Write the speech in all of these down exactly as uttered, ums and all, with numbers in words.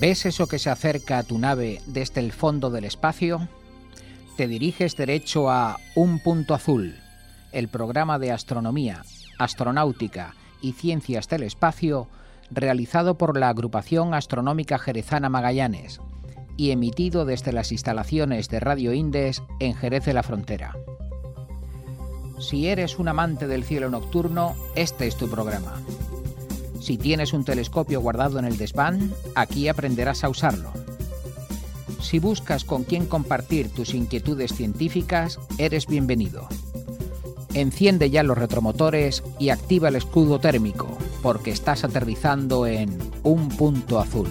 ¿Ves eso que se acerca a tu nave desde el fondo del espacio? Te diriges derecho a Un Punto Azul, el programa de astronomía, astronáutica y ciencias del espacio realizado por la Agrupación Astronómica Jerezana Magallanes y emitido desde las instalaciones de Radio Indes en Jerez de la Frontera. Si eres un amante del cielo nocturno, este es tu programa. Si tienes un telescopio guardado en el desván, aquí aprenderás a usarlo. Si buscas con quién compartir tus inquietudes científicas, eres bienvenido. Enciende ya los retromotores y activa el escudo térmico, porque estás aterrizando en Un Punto Azul.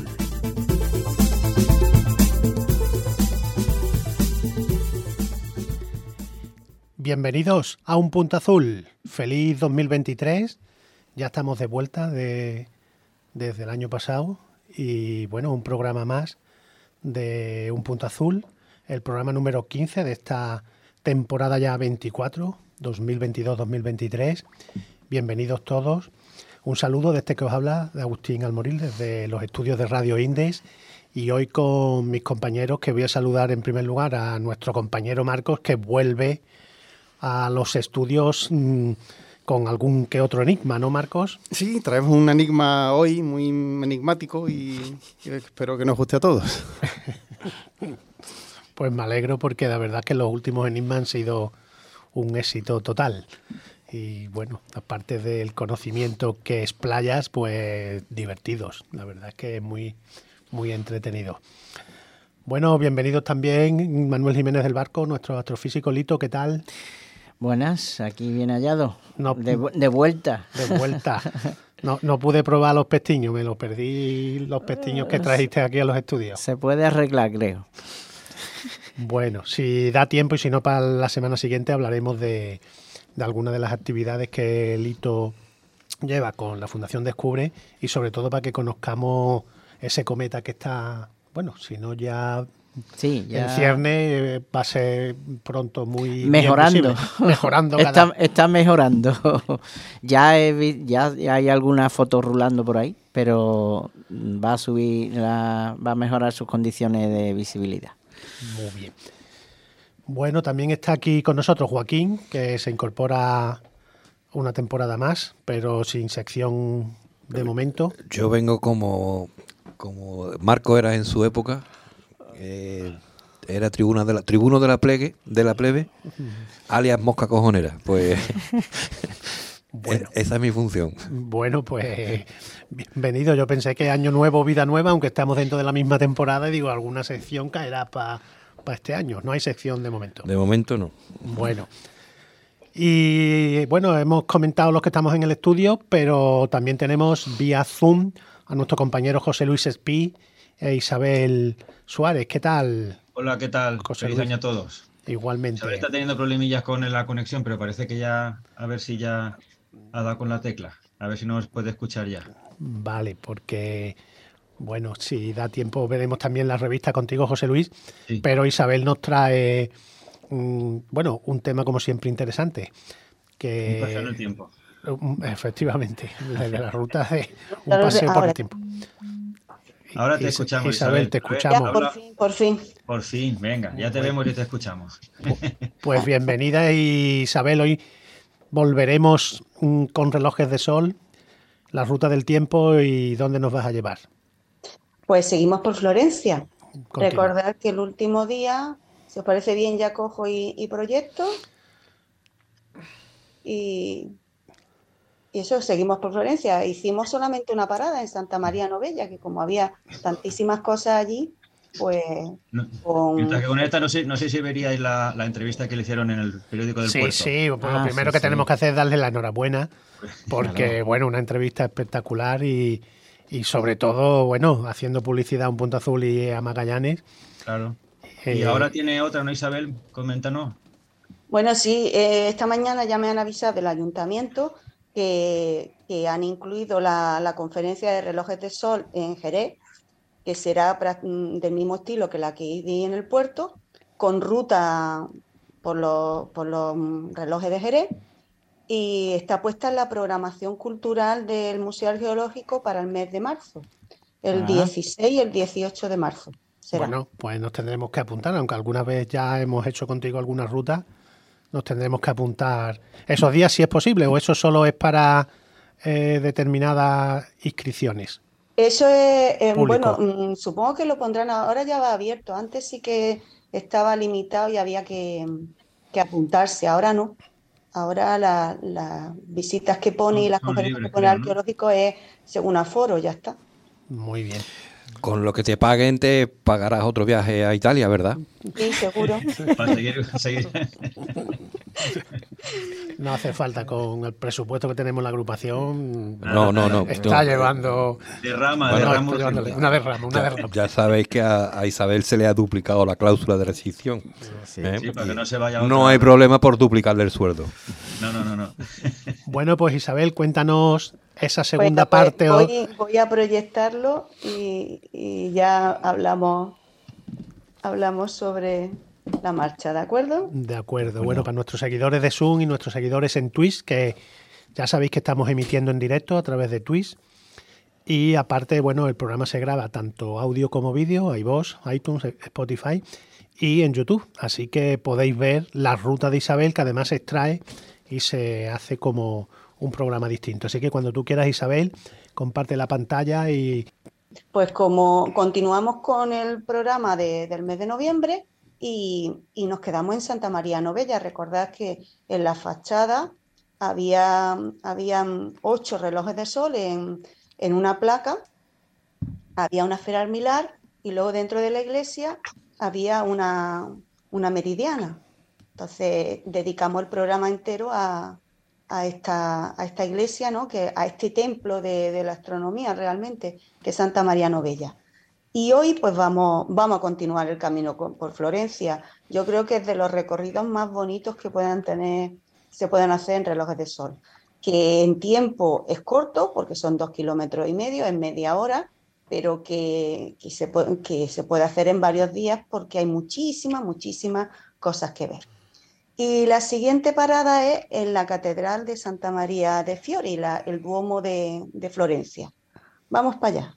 Bienvenidos a Un Punto Azul. Feliz dos mil veintitrés. Ya estamos de vuelta de, desde el año pasado y bueno, un programa más de Un Punto Azul, el programa número quince de esta temporada ya veinticuatro, dos mil veintidós dos mil veintitrés. Bienvenidos todos. Un saludo desde que os habla de Agustín Almoril desde los estudios de Radio Indes y hoy con mis compañeros, que voy a saludar en primer lugar a nuestro compañero Marcos, que vuelve a los estudios mmm, con algún que otro enigma, ¿no, Marcos? Sí, traemos un enigma hoy muy enigmático y espero que nos guste a todos. Pues me alegro porque la verdad que los últimos enigmas han sido un éxito total. Y bueno, aparte del conocimiento que explayas, pues divertidos. La verdad es que es muy, muy entretenido. Bueno, bienvenidos también Manuel Jiménez del Barco, nuestro astrofísico. Lito, ¿qué tal? Buenas, aquí bien hallado, no, de, de vuelta. De vuelta. No, no pude probar los pestiños, me los perdí los pestiños que trajiste aquí a los estudios. Se puede arreglar, creo. Bueno, si da tiempo y si no, para la semana siguiente hablaremos de, de algunas de las actividades que Lito lleva con la Fundación Descubre y sobre todo para que conozcamos ese cometa que está, bueno, si no ya... Sí, ya... El cierne va a ser pronto muy mejorando, mejorando cada... está, está mejorando. ya, he, ya hay algunas fotos rulando por ahí, pero va a subir, la, va a mejorar sus condiciones de visibilidad. Muy bien. Bueno, también está aquí con nosotros Joaquín, que se incorpora una temporada más, pero sin sección de momento. Yo vengo como como Marco era en su época. Eh, era tribuna de la, tribuno de la plebe, de la plebe, alias mosca cojonera. Pues bueno, esa es mi función. Bueno, pues bienvenido. Yo pensé que año nuevo, vida nueva, aunque estamos dentro de la misma temporada, y digo, alguna sección caerá para pa este año. No hay sección de momento. De momento no. Bueno. Y bueno, hemos comentado los que estamos en el estudio, pero también tenemos vía Zoom a nuestro compañero José Luis Espí e Isabel Suárez. ¿Qué tal? Hola, ¿qué tal? José Feliz Luis. año a todos. Igualmente. Isabel está teniendo problemillas con la conexión, pero parece que ya, a ver si ya ha dado con la tecla. A ver si nos puede escuchar ya. Vale, porque, bueno, si da tiempo veremos también la revista contigo, José Luis, sí. Pero Isabel nos trae, um, bueno, un tema como siempre interesante. Que, un paseo en el tiempo. Um, efectivamente, de la ruta de un paseo por el tiempo. Ahora te escuchamos, Isabel. Isabel, te escuchamos. Ya, por fin, por fin. Por fin, venga, ya te bueno. vemos y te escuchamos. Pues bienvenida, Isabel. Hoy volveremos con relojes de sol, la ruta del tiempo y dónde nos vas a llevar. Pues seguimos por Florencia. Continúa. Recordad que el último día, si os parece bien, ya cojo y, y proyecto. Y... Y eso, seguimos por Florencia. Hicimos solamente una parada en Santa María Novella, que como había tantísimas cosas allí, pues... No, con... Mientras que con esta, no sé, no sé si veríais la, la entrevista que le hicieron en el periódico del sí, puerto. Sí, sí. Pues ah, lo primero sí, que sí. tenemos que hacer es darle la enhorabuena, porque, claro. bueno, una entrevista espectacular y, y sobre todo, bueno, haciendo publicidad a Un Punto Azul y a Magallanes. Claro. Eh, y ahora tiene otra, ¿no, Isabel? Coméntanos. Bueno, sí, eh, esta mañana ya me han avisado del ayuntamiento Que, que han incluido la, la conferencia de relojes de sol en Jerez, que será del mismo estilo que la que di en el puerto, con ruta por los, por los relojes de Jerez, y está puesta en la programación cultural del Museo Arqueológico para el mes de marzo. el Ah. dieciséis y el dieciocho de marzo. Será. Bueno, pues nos tendremos que apuntar, aunque alguna vez ya hemos hecho contigo alguna ruta, nos tendremos que apuntar esos días si es posible, o eso solo es para eh, determinadas inscripciones. Eso es, eh, Público. bueno, mm, supongo que lo pondrán ahora, ya va abierto. Antes sí que estaba limitado y había que, que apuntarse, ahora no. Ahora la- las visitas que pone y Son, las son conferencias que libres, pone el creo, ¿no? arqueológico es según aforo, ya está. Muy bien. Con lo que te paguen te pagarás otro viaje a Italia, ¿verdad? Sí, seguro. Para seguir, seguir. No hace falta, con el presupuesto que tenemos en la agrupación. No, no, no. Está no. llevando. Derrama, Bueno, no, derrama está llevándole urgente. una derrama, una Ya, derrama. ya sabéis que a, a Isabel se le ha duplicado la cláusula de rescisión. Sí. ¿eh? Sí, para que Y no se vaya a no otra- hay problema por duplicarle el sueldo. No, no, no, no. Bueno, pues Isabel, cuéntanos esa Pues, segunda pues, parte. o- voy, voy a proyectarlo y, y ya hablamos, hablamos sobre la marcha, ¿de acuerdo? De acuerdo. Bueno, para nuestros seguidores de Zoom y nuestros seguidores en Twitch, que ya sabéis que estamos emitiendo en directo a través de Twitch. Y aparte, bueno, el programa se graba tanto audio como vídeo, iVoox, iTunes, Spotify y en YouTube. Así que podéis ver la ruta de Isabel, que además se extrae y se hace como un programa distinto. Así que cuando tú quieras, Isabel, comparte la pantalla y Pues como continuamos con el programa de- del mes de noviembre y, y nos quedamos en Santa María Novella. Recordad que en la fachada había habían ocho relojes de sol en, en una placa, había una esfera almilar y luego dentro de la iglesia había una, una meridiana. Entonces dedicamos el programa entero a, a, esta, a esta iglesia, ¿no? Que, a este templo de, de la astronomía realmente, que es Santa María Novella. Y hoy pues vamos, vamos a continuar el camino con, por Florencia. Yo creo que es de los recorridos más bonitos que puedan tener, se pueden hacer en relojes de sol. Que en tiempo es corto, porque son dos kilómetros y medio, en media hora, pero que, que, se puede, que se puede hacer en varios días porque hay muchísimas, muchísimas cosas que ver. Y la siguiente parada es en la Catedral de Santa María de Fiori, la, el Duomo de, de Florencia. Vamos para allá.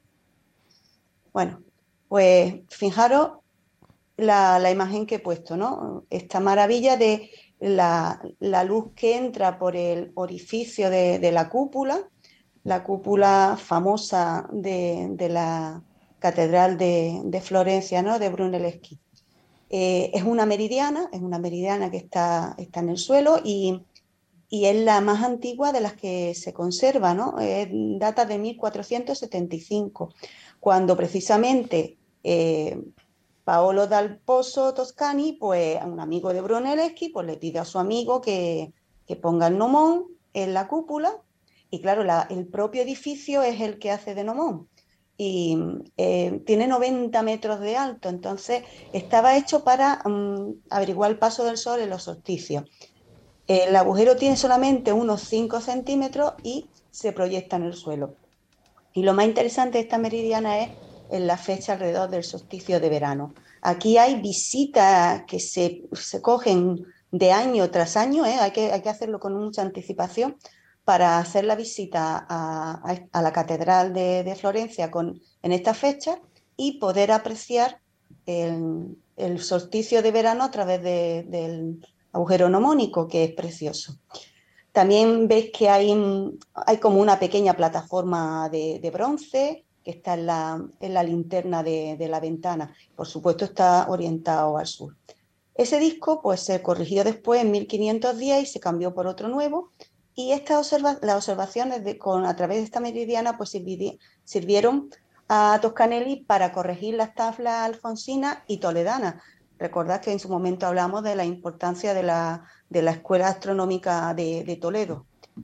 Bueno, pues fijaros la, la imagen que he puesto, ¿no? Esta maravilla de la, la luz que entra por el orificio de, de la cúpula, la cúpula famosa de, de la Catedral de, de Florencia, ¿no? De Brunelleschi. Eh, es una meridiana, es una meridiana que está, está en el suelo y, y es la más antigua de las que se conserva, ¿no? Eh, data de mil cuatrocientos setenta y cinco, cuando precisamente eh, Paolo dal Pozzo Toscani, pues un amigo de Brunelleschi, pues le pide a su amigo que, que ponga el gnomón en la cúpula y claro, la, el propio edificio es el que hace de gnomón. Y eh, tiene noventa metros de alto, entonces estaba hecho para um, averiguar el paso del sol en los solsticios. El agujero tiene solamente unos cinco centímetros y se proyecta en el suelo. Y lo más interesante de esta meridiana es en la fecha alrededor del solsticio de verano. Aquí hay visitas que se, se cogen de año tras año, ¿eh? hay, que, hay que hacerlo con mucha anticipación, para hacer la visita a, a, a la Catedral de, de Florencia con, en esta fecha y poder apreciar el, el solsticio de verano a través de, del agujero gnomónico, que es precioso. También veis que hay, hay como una pequeña plataforma de, de bronce que está en la, en la linterna de, de la ventana. Por supuesto está orientado al sur. Ese disco pues, se corrigió después en mil quinientos diez y se cambió por otro nuevo. Y estas observa las observaciones de, con, a través de esta meridiana pues, sirvieron a Toscanelli para corregir las tablas alfonsinas y toledanas. Recordad que en su momento hablamos de la importancia de la, de la Escuela Astronómica de, de Toledo.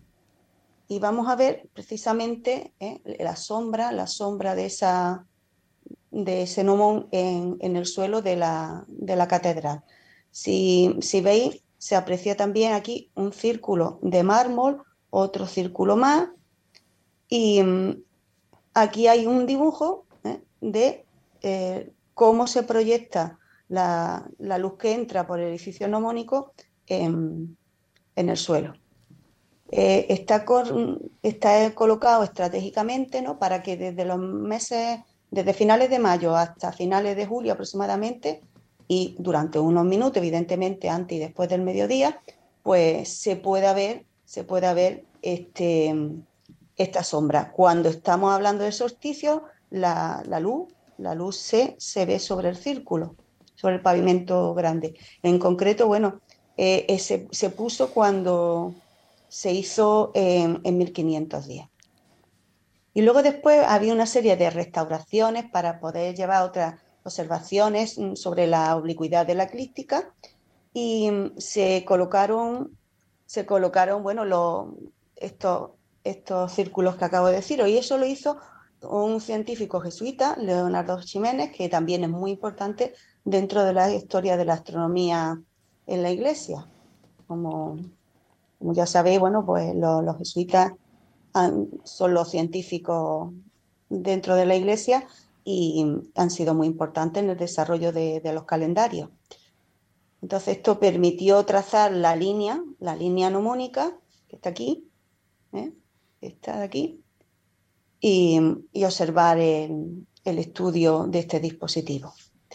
Y vamos a ver precisamente eh, la sombra, la sombra de, esa, de ese gnomón en, en el suelo de la, de la catedral. Si, si veis, se aprecia también aquí un círculo de mármol, otro círculo más, y um, aquí hay un dibujo eh, de eh, cómo se proyecta la, la luz que entra por el edificio gnomónico en, en el suelo. eh, está, cor, está colocado estratégicamente, ¿no? Para que desde los meses, desde finales de mayo hasta finales de julio aproximadamente, y durante unos minutos, evidentemente antes y después del mediodía, pues se pueda ver, se pueda ver este, esta sombra. Cuando estamos hablando de solsticio, la, la luz, la luz se, se ve sobre el círculo, sobre el pavimento grande. En concreto, bueno, eh, eh, se, se puso cuando se hizo en, en mil quinientos diez. Y luego después había una serie de restauraciones para poder llevar otras observaciones sobre la oblicuidad de la eclíptica y se colocaron, se colocaron bueno, los, estos, estos círculos que acabo de decir. Y eso lo hizo un científico jesuita, Leonardo Ximénez, que también es muy importante dentro de la historia de la astronomía en la Iglesia. Como, como ya sabéis, bueno, pues los, los jesuitas han, son los científicos dentro de la Iglesia y han sido muy importantes en el desarrollo de, de los calendarios. Entonces esto permitió trazar la línea, la línea mnemónica, que está aquí, ¿eh? Está de aquí, y, y observar el, el estudio de este dispositivo.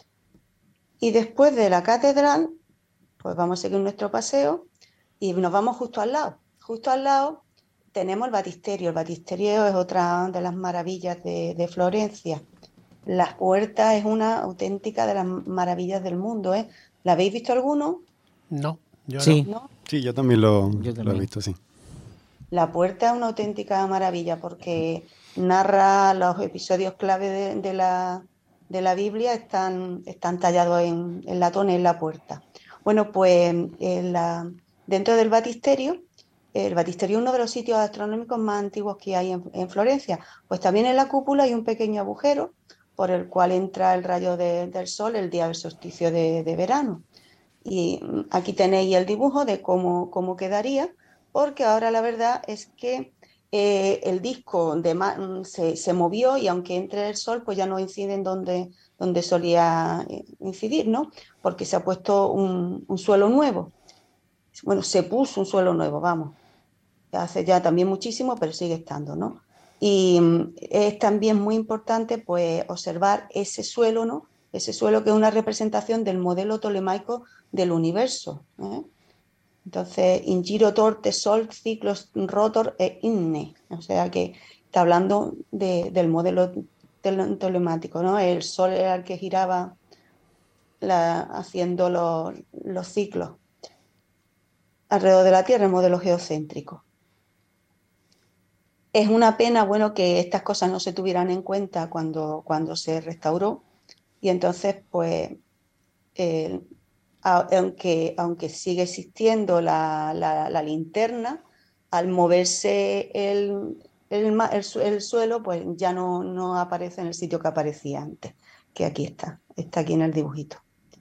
Y después de la catedral, pues vamos a seguir nuestro paseo y nos vamos justo al lado. Justo al lado tenemos el batisterio. El batisterio es otra de las maravillas de, de Florencia. La puerta es una auténtica de las maravillas del mundo, ¿eh? ¿La habéis visto alguno? No, yo Sí. no. ¿No? Sí, yo también lo, Yo lo también. he visto, sí. La puerta es una auténtica maravilla porque narra los episodios clave de, de, la, de la Biblia, están, están tallados en, en latón en la puerta. Bueno, pues en la, dentro del batisterio, el batisterio es uno de los sitios astronómicos más antiguos que hay en, en Florencia. Pues también en la cúpula hay un pequeño agujero por el cual entra el rayo de, del sol el día del solsticio de, de verano. Y aquí tenéis el dibujo de cómo, cómo quedaría, porque ahora la verdad es que eh, el disco de se, se movió y aunque entre el sol, pues ya no incide en donde, donde solía incidir, ¿no? Porque se ha puesto un, un suelo nuevo. Bueno, se puso un suelo nuevo, vamos. Hace ya también muchísimo, pero sigue estando, ¿no? Y es también muy importante, pues, observar ese suelo, ¿no? Ese suelo que es una representación del modelo tolemaico del universo, ¿eh? Entonces, in giro torte sol, ciclos rotor e inne. O sea que está hablando de, del modelo tolemático, ¿no? El sol era el que giraba la, haciendo los, los ciclos alrededor de la Tierra, el modelo geocéntrico. Es una pena, bueno, que estas cosas no se tuvieran en cuenta cuando, cuando se restauró y entonces, pues, eh, aunque, aunque sigue existiendo la, la, la linterna, al moverse el, el, el, el suelo, pues ya no, no aparece en el sitio que aparecía antes, que aquí está, está aquí en el dibujito.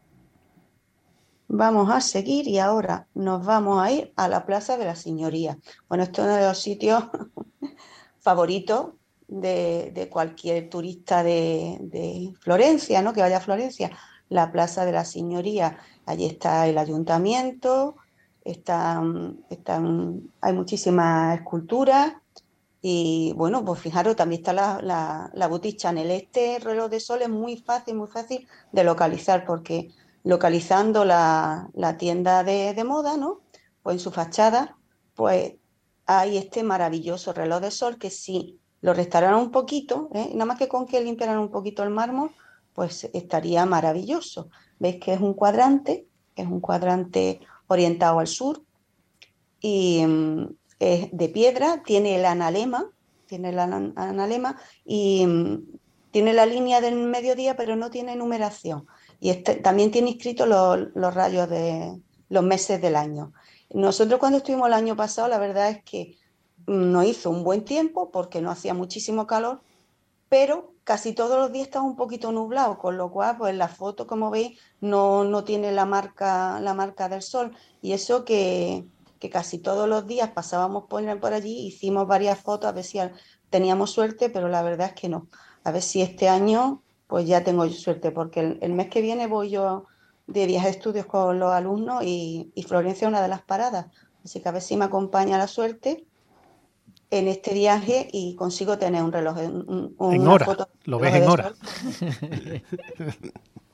Vamos a seguir y ahora nos vamos a ir a la Plaza de la Signoría. Bueno, esto es uno de los sitios favoritos de, de cualquier turista de, de Florencia, ¿no? Que vaya a Florencia, la Plaza de la Signoría. Allí está el ayuntamiento, están, están, hay muchísimas esculturas y bueno, pues fijaros, también está la, la, la Boutique Chanel. Este reloj de sol es muy fácil, muy fácil de localizar porque localizando la, la tienda de, de moda, ¿no? Pues en su fachada, pues hay este maravilloso reloj de sol que si lo restauraran un poquito, ¿eh? Nada más que con que limpiaran un poquito el mármol, pues estaría maravilloso. Veis que es un cuadrante, es un cuadrante orientado al sur y um, es de piedra, tiene el analema, tiene el analema y um, tiene la línea del mediodía, pero no tiene numeración. Y este, también tiene inscritos los, los rayos de los meses del año. Nosotros cuando estuvimos el año pasado, la verdad es que nos hizo un buen tiempo porque no hacía muchísimo calor, pero casi todos los días estaba un poquito nublado, con lo cual, pues la foto, como veis, no, no tiene la marca, la marca del sol. Y eso que, que casi todos los días pasábamos por, por allí, hicimos varias fotos a ver si teníamos suerte, pero la verdad es que no. A ver si este año, pues ya tengo suerte, porque el, el mes que viene voy yo de viaje de estudios con los alumnos y, y Florencia es una de las paradas, Así que a ver si me acompaña la suerte en este viaje y consigo tener un reloj, un, un, en una hora, foto lo reloj ves en de hora. sol.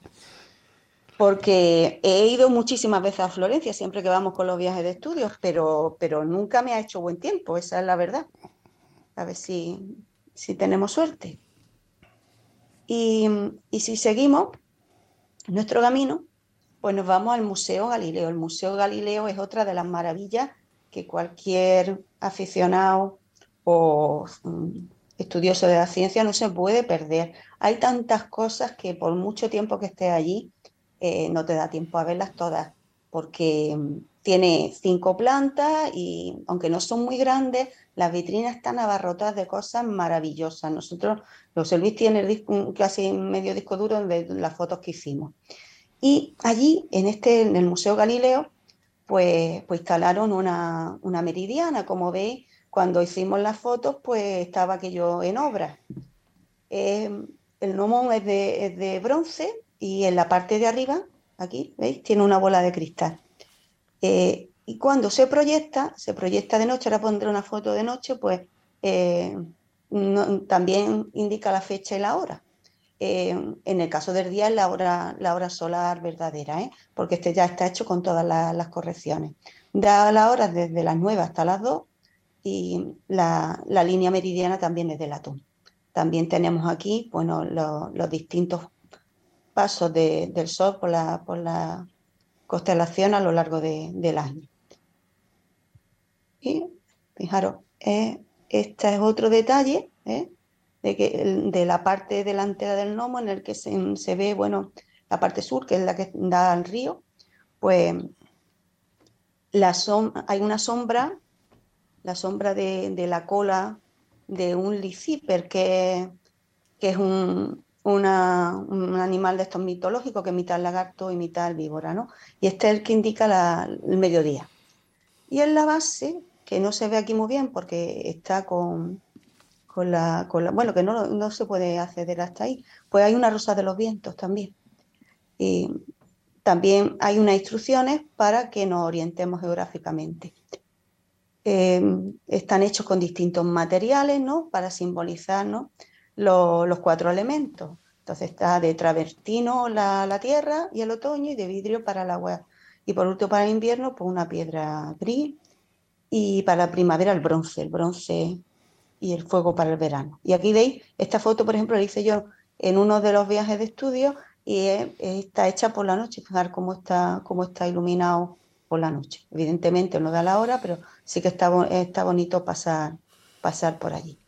Porque he ido muchísimas veces a Florencia, siempre que vamos con los viajes de estudios, pero, pero nunca me ha hecho buen tiempo, esa es la verdad. A ver si, si tenemos suerte. Y, y si seguimos nuestro camino, pues nos vamos al Museo Galileo. El Museo Galileo es otra de las maravillas que cualquier aficionado o um, estudioso de la ciencia no se puede perder. Hay tantas cosas que por mucho tiempo que estés allí, eh, no te da tiempo a verlas todas, porque um, tiene cinco plantas y aunque no son muy grandes, las vitrinas están abarrotadas de cosas maravillosas. Nosotros, José Luis tiene el disco, casi medio disco duro de las fotos que hicimos. Y allí, en, este, en el Museo Galileo, pues, pues instalaron una, una meridiana. Como veis, cuando hicimos las fotos, pues estaba aquello en obra. Eh, el gnomón es de, es de bronce y en la parte de arriba, aquí, ¿veis? Tiene una bola de cristal. Eh, y cuando se proyecta, se proyecta de noche, ahora pondré una foto de noche, pues eh, no, también indica la fecha y la hora. Eh, en el caso del día es la hora, la hora solar verdadera, ¿eh? Porque este ya está hecho con todas la, las correcciones. Da las horas desde las nueve hasta las dos y la, la línea meridiana también es de latón. También tenemos aquí, bueno, lo, los distintos pasos de, del sol por la, por la constelación a lo largo de, del año. Y fijaros, eh, este es otro detalle, ¿eh? De, que, de la parte delantera del gnomo en el que se, se ve, bueno, la parte sur, que es la que da al río, pues la som hay una sombra, la sombra de, de la cola de un liciper, que, que es un, una, un animal de estos mitológicos que imita al lagarto, imita al víbora, ¿no? Y este es el que indica la, el mediodía. Y en la base, que no se ve aquí muy bien porque está con... Con la, con la, bueno, que no, no se puede acceder hasta ahí, pues hay una rosa de los vientos también. Y también hay unas instrucciones para que nos orientemos geográficamente. Eh, están hechos con distintos materiales, ¿no? Para simbolizar, ¿no? los, los cuatro elementos. Entonces está de travertino la, la tierra y el otoño, y de vidrio para el agua. Y por último, para el invierno, pues una piedra gris, y para la primavera el bronce, el bronce y el fuego para el verano. Y aquí veis, esta foto, por ejemplo, la hice yo en uno de los viajes de estudio y es, está hecha por la noche. Fijar cómo está, cómo está iluminado por la noche. Evidentemente no da la hora, pero sí que está, está bonito pasar, pasar por allí.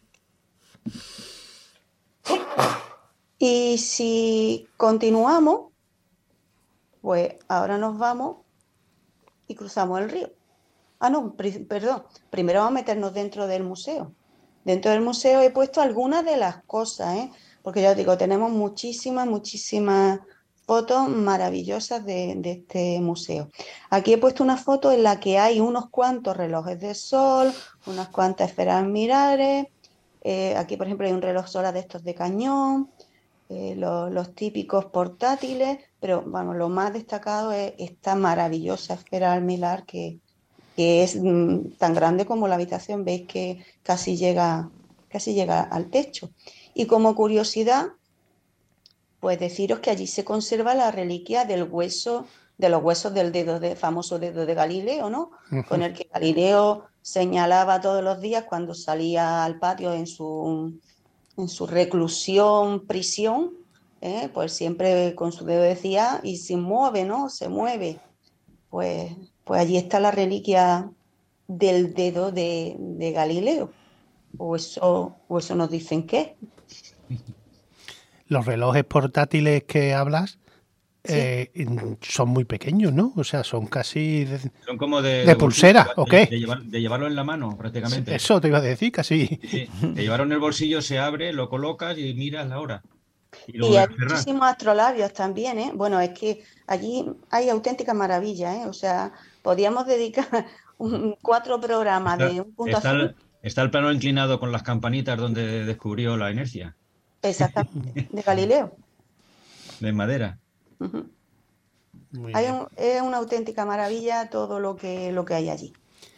Y si continuamos, pues ahora nos vamos y cruzamos el río. Ah, no, perdón. Primero vamos a meternos dentro del museo. Dentro del museo he puesto algunas de las cosas, ¿eh? Porque ya os digo, tenemos muchísimas, muchísimas fotos maravillosas de, de este museo. Aquí he puesto una foto en la que hay unos cuantos relojes de sol, unas cuantas esferas mirares. Eh, aquí, por ejemplo, hay un reloj solar de estos de cañón, eh, los, los típicos portátiles, pero bueno, lo más destacado es esta maravillosa esfera almilar que que es mmm, tan grande como la habitación, veis que casi llega, casi llega al techo. Y como curiosidad, pues deciros que allí se conserva la reliquia del hueso, de los huesos del dedo de, famoso dedo de Galileo, ¿no? Uh-huh. Con el que Galileo señalaba todos los días cuando salía al patio en su, en su reclusión, prisión, ¿eh? Pues siempre con su dedo decía, y se mueve, ¿no? Se mueve. Pues... Pues allí está la reliquia del dedo de, de Galileo. O eso, o eso nos dicen que los relojes portátiles que hablas ¿sí? eh, son muy pequeños, ¿no? O sea, son casi de, son como de, de, de pulsera, bolsillo, ¿o qué? De, de, llevar, de llevarlo en la mano, prácticamente. Eso te iba a decir, casi. Sí, sí. De llevarlo en el bolsillo, se abre, lo colocas y miras la hora. Y, y hay muchísimos astrolabios también, ¿eh? Bueno, es que allí hay auténticas maravillas, ¿eh? O sea, podríamos dedicar un, cuatro programas está, de un punto está azul. El, está el plano inclinado con las campanitas donde descubrió la inercia. Exactamente, de Galileo. De madera. Uh-huh. Hay un, es una auténtica maravilla todo lo que, lo que hay allí.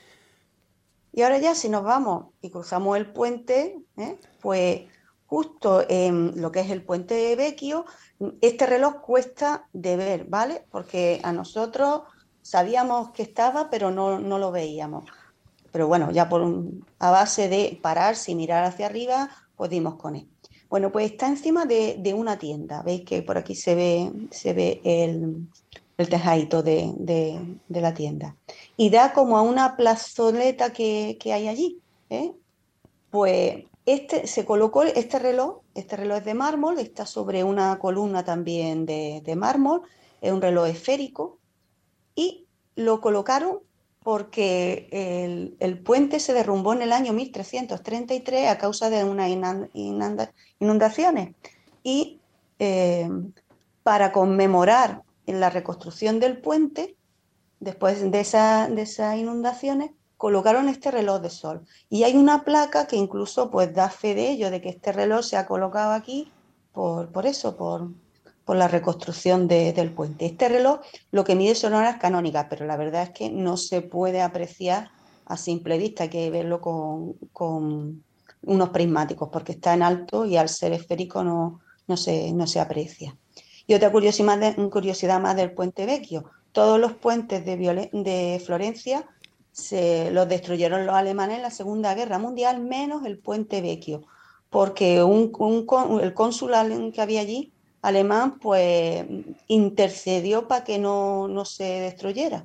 Y ahora ya si nos vamos y cruzamos el puente, ¿eh? Pues justo en lo que es el puente Vecchio, este reloj cuesta de ver, ¿vale? Porque a nosotros sabíamos que estaba, pero no, no lo veíamos. Pero bueno, ya por un, a base de pararse y mirar hacia arriba, pues dimos con él. Bueno, pues está encima de, de una tienda. Veis que por aquí se ve, se ve el, el tejadito de, de, de la tienda. Y da como a una plazoleta que, que hay allí, ¿eh? Pues este se colocó este reloj, este reloj es de mármol, está sobre una columna también de, de mármol, es un reloj esférico, y lo colocaron porque el, el puente se derrumbó en el año mil trescientos treinta y tres a causa de unas inunda, inundaciones. Y eh, para conmemorar en la reconstrucción del puente, después de, esa, de esas inundaciones, colocaron este reloj de sol. Y hay una placa que incluso pues da fe de ello, de que este reloj se ha colocado aquí por, por eso, por, por la reconstrucción de, del puente. Este reloj lo que mide son horas canónicas, pero la verdad es que no se puede apreciar a simple vista, hay que verlo con, con unos prismáticos, porque está en alto y al ser esférico no, no, se, no se aprecia. Y otra curiosidad, de, curiosidad más del puente Vecchio: todos los puentes de, Viole de Florencia se los destruyeron los alemanes en la Segunda Guerra Mundial, menos el puente Vecchio, porque un, un, el cónsul que había allí, alemán, pues intercedió para que no, no se destruyera.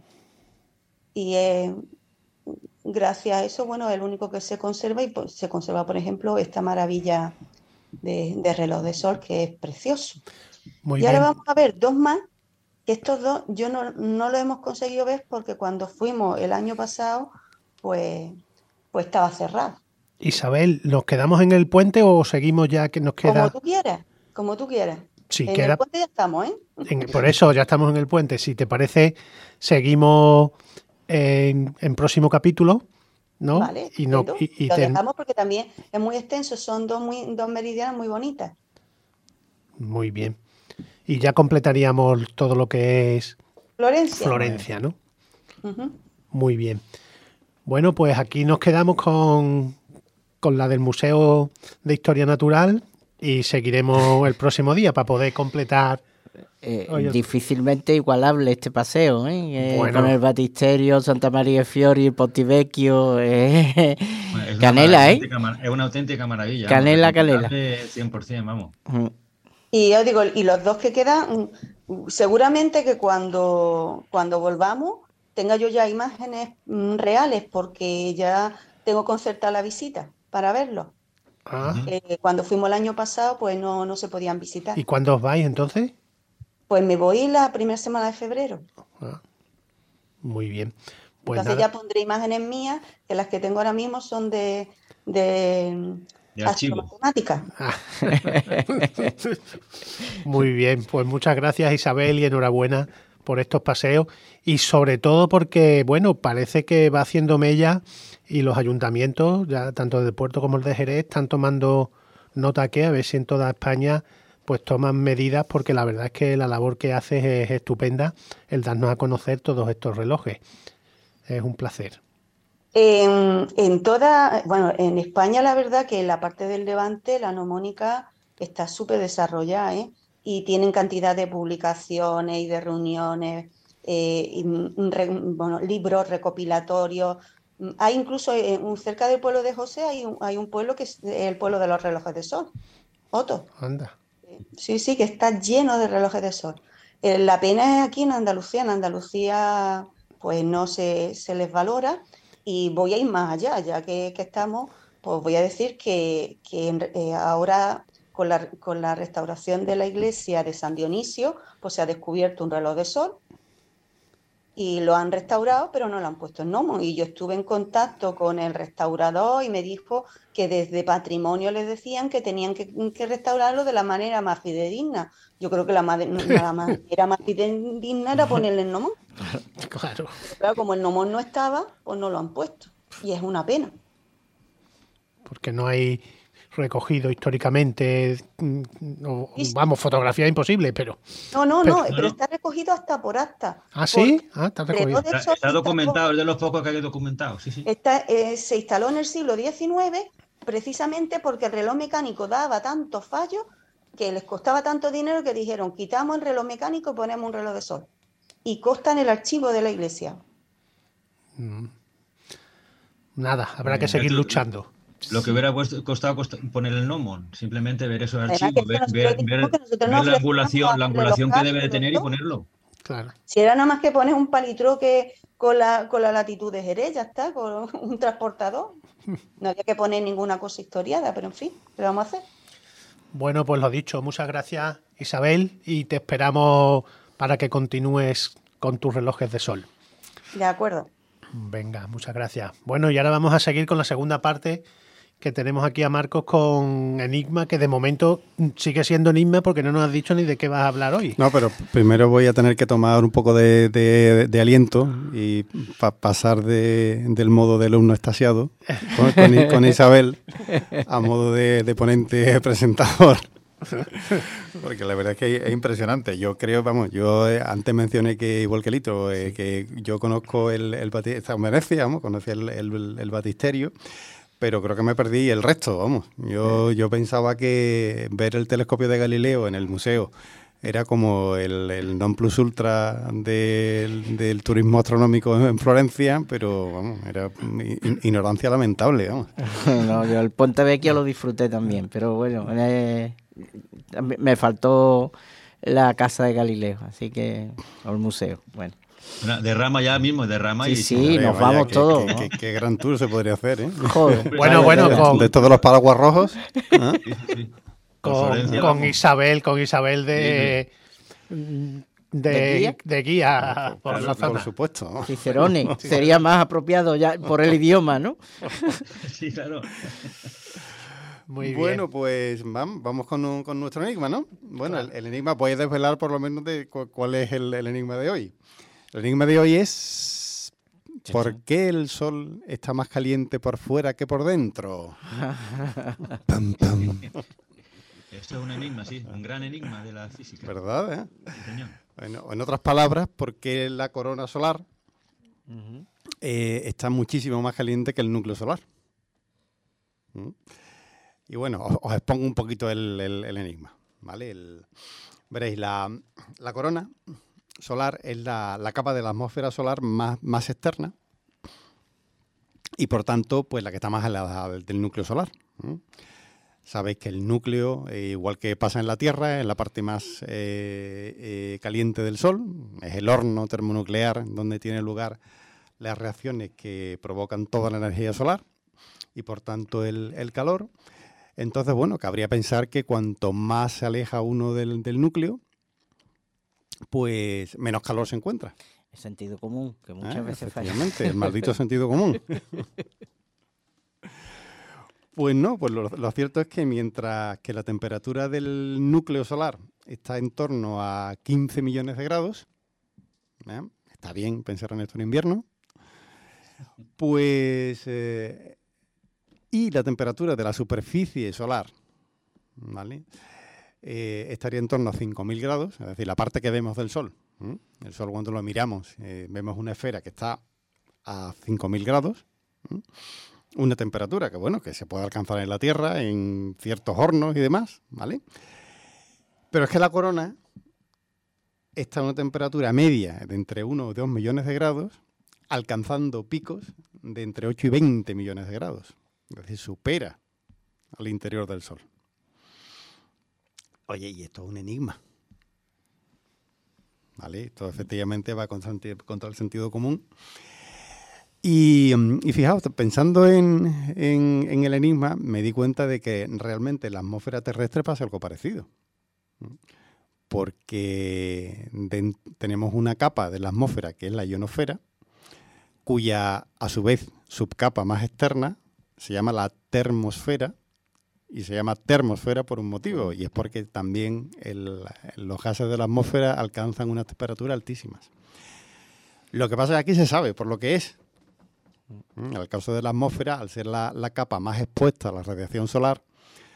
Y eh, gracias a eso, bueno, es el único que se conserva, y pues, se conserva, por ejemplo, esta maravilla de, de reloj de sol, que es precioso. Muy y bien. ahora vamos a ver dos más, que estos dos yo no, no los hemos conseguido ver porque cuando fuimos el año pasado, pues, pues estaba cerrado. Isabel, ¿nos quedamos en el puente o seguimos ya que nos queda? Como tú quieras, como tú quieras. Sí, en queda... el puente ya estamos, ¿eh? En, por eso ya estamos en el puente. Si te parece, seguimos en, en próximo capítulo, ¿no? Vale, y no y, y lo ten... dejamos porque también es muy extenso, son dos, muy, dos meridianas muy bonitas. Muy bien. Y ya completaríamos todo lo que es Florencia. Florencia, ¿no? Uh-huh. Muy bien. Bueno, pues aquí nos quedamos con, con la del Museo de Historia Natural y seguiremos el próximo día para poder completar. Eh, Oye, difícilmente igualable este paseo, ¿eh? Bueno. Eh, con el Batisterio, Santa María de Fiori, el Ponte Vecchio, eh, bueno, es canela, una ¿eh? Es una auténtica maravilla. Canela, canela. cien por ciento, vamos. Mm. Y yo digo, y los dos que quedan, seguramente que cuando, cuando volvamos tenga yo ya imágenes reales, porque ya tengo concertada la visita para verlo. Ah. Eh, cuando fuimos el año pasado, pues no, no se podían visitar. ¿Y cuándo os vais entonces? Pues me voy la primera semana de febrero. Ah. Muy bien. Pues entonces nada. ya pondré imágenes mías, que las que tengo ahora mismo son de... de De archivo. Astromatemática. Ah. Muy bien, pues muchas gracias, Isabel, y enhorabuena por estos paseos, y sobre todo porque, bueno, parece que va haciendo mella y los ayuntamientos, ya tanto de Puerto como el de Jerez, están tomando nota, que a ver si en toda España pues toman medidas, porque la verdad es que la labor que haces es estupenda, el darnos a conocer todos estos relojes. Es un placer. En, en toda, bueno, en España la verdad que en la parte del Levante la mnemónica está súper desarrollada, ¿eh? Y tienen cantidad de publicaciones y de reuniones, eh, y, re, bueno, libros recopilatorios. Hay incluso eh, cerca del pueblo de José hay un, hay un pueblo que es el pueblo de los relojes de sol, Oto. Anda. Sí, sí, que está lleno de relojes de sol. Eh, la pena es aquí en Andalucía. En Andalucía pues no se, se les valora. Y voy a ir más allá, ya que, que estamos, pues voy a decir que, que eh, ahora con la, con la restauración de la iglesia de San Dionisio, pues se ha descubierto un reloj de sol y lo han restaurado, pero no lo han puesto en gnomo. Y yo estuve en contacto con el restaurador y me dijo que desde patrimonio les decían que tenían que, que restaurarlo de la manera más fidedigna. Yo creo que la, la manera más fidedigna era ponerle el gnomo. Claro. Claro, como el gnomón no estaba, pues no lo han puesto. Y es una pena. Porque no hay recogido históricamente, no, Sí, sí. vamos, fotografía imposible, pero... No, no, Pero- no, No, pero no. está recogido hasta por acta. ¿Ah, sí? Porque Ah, está el reloj recogido. de Está, sol está se instaló- documentado, es de los pocos que hay documentado, sí, sí. está, eh, se instaló en el siglo diecinueve precisamente porque el reloj mecánico daba tantos fallos que les costaba tanto dinero que dijeron, quitamos el reloj mecánico y ponemos un reloj de sol. Y consta en el archivo de la iglesia. Nada, habrá Eh, que seguir tú- luchando. Lo que hubiera puesto- costado costa- poner el gnomon, simplemente ver esos Además que archivos, eso ver, nosotros ver, dijimos ver- que nosotros ver nos la ofrecíamos angulación, a la hacer angulación los que debe de cálculos, tener y todo. ponerlo. Claro. Si era nada más que pones un palitroque con la, con la latitud de Jerez, ya está, con un transportador. No había que poner ninguna cosa historiada, pero en fin, ¿qué vamos a hacer? Bueno, pues lo dicho, muchas gracias, Isabel, y te esperamos para que continúes con tus relojes de sol. De acuerdo. Venga, muchas gracias. Bueno, y ahora vamos a seguir con la segunda parte, que tenemos aquí a Marcos con Enigma, que de momento sigue siendo Enigma porque no nos has dicho ni de qué vas a hablar hoy. No, pero primero voy a tener que tomar un poco de, de- de aliento y pa- pasar de- del modo de alumno extasiado con, con I- con Isabel a modo de, de ponente presentador. Porque la verdad es que es impresionante. Yo creo, vamos, yo eh, antes mencioné que, igual que Lito, eh, que yo conozco el, el bati- estaba en Venecia, vamos, conocí el, el- el batisterio, pero creo que me perdí el resto, vamos. Yo, yo pensaba que ver el telescopio de Galileo en el museo era como el, el non plus ultra del, del turismo astronómico en Florencia, pero vamos, era in- ignorancia lamentable, vamos. No, yo el Ponte Vecchio lo disfruté también, pero bueno, eh, también me faltó la casa de Galileo, así que, o el museo, bueno. Una- derrama ya mismo, derrama Sí, y sí. Vaya, nos vaya, vamos qué- todos, Qué, ¿no? qué- qué gran tour se podría hacer, ¿eh? Joder, Bueno, vaya bueno, tela. con- De todos los paraguas rojos. ¿Ah? Sí, sí, sí. Por Con, Florencia, con vamos. Isabel, con Isabel de, de, ¿De guía? de guía por claro, la Por zona. supuesto. Cicerone, sería más apropiado ya por el idioma, ¿no? Sí, claro. Muy bien. Bueno, pues vam- vamos con, un- con nuestro enigma, ¿no? Bueno, el, el enigma, voy a desvelar por lo menos de cu- cuál es el, el enigma de hoy. El enigma de hoy es ¿por qué el sol está más caliente por fuera que por dentro? Pam, pam. Esto es un enigma, sí, un gran enigma de la física. ¿Verdad? eh? Sí, señor. Bueno, en otras palabras, ¿por qué la corona solar eh, está muchísimo más caliente que el núcleo solar? ¿Mm? Y bueno, os, os expongo un poquito el, el- el enigma, ¿vale? El- veréis, la, la corona solar es la, la capa de la atmósfera solar más, más externa y por tanto, pues la que está más alejada del, del núcleo solar. ¿Mm? Sabéis que el núcleo, eh, igual que pasa en la Tierra, es la parte más eh, eh, caliente del Sol, es el horno termonuclear donde tienen lugar las reacciones que provocan toda la energía solar y por tanto el, el calor. Entonces, bueno, cabría pensar que cuanto más se aleja uno del, del núcleo, pues menos calor se encuentra. El sentido común, que muchas Ah, veces falla. efectivamente, el maldito sentido común. Pues no, pues lo, lo cierto es que mientras que la temperatura del núcleo solar está en torno a quince millones de grados, ¿eh? Está bien pensar en esto en invierno, pues eh, y la temperatura de la superficie solar, ¿vale? Eh, estaría en torno a cinco mil grados, es decir, la parte que vemos del Sol. ¿eh? El Sol cuando lo miramos eh, vemos una esfera que está a cinco mil grados, ¿eh? Una temperatura que, bueno, que se puede alcanzar en la Tierra, en ciertos hornos y demás, ¿vale? Pero es que la corona está a una temperatura media de entre uno y dos millones de grados, alcanzando picos de entre ocho y veinte millones de grados. Es decir, supera al interior del Sol. Oye, y esto es un enigma. ¿Vale? Esto efectivamente va contra, contra el sentido común. Y, y fijaos, pensando en, en, en el enigma, me di cuenta de que realmente la atmósfera terrestre pasa algo parecido. Porque de, tenemos una capa de la atmósfera que es la ionosfera, cuya a su vez subcapa más externa se llama la termosfera, y se llama termosfera por un motivo, y es porque también el, los gases de la atmósfera alcanzan unas temperaturas altísimas. Lo que pasa es que aquí se sabe por lo que es. En el caso de la atmósfera, al ser la, la capa más expuesta a la radiación solar,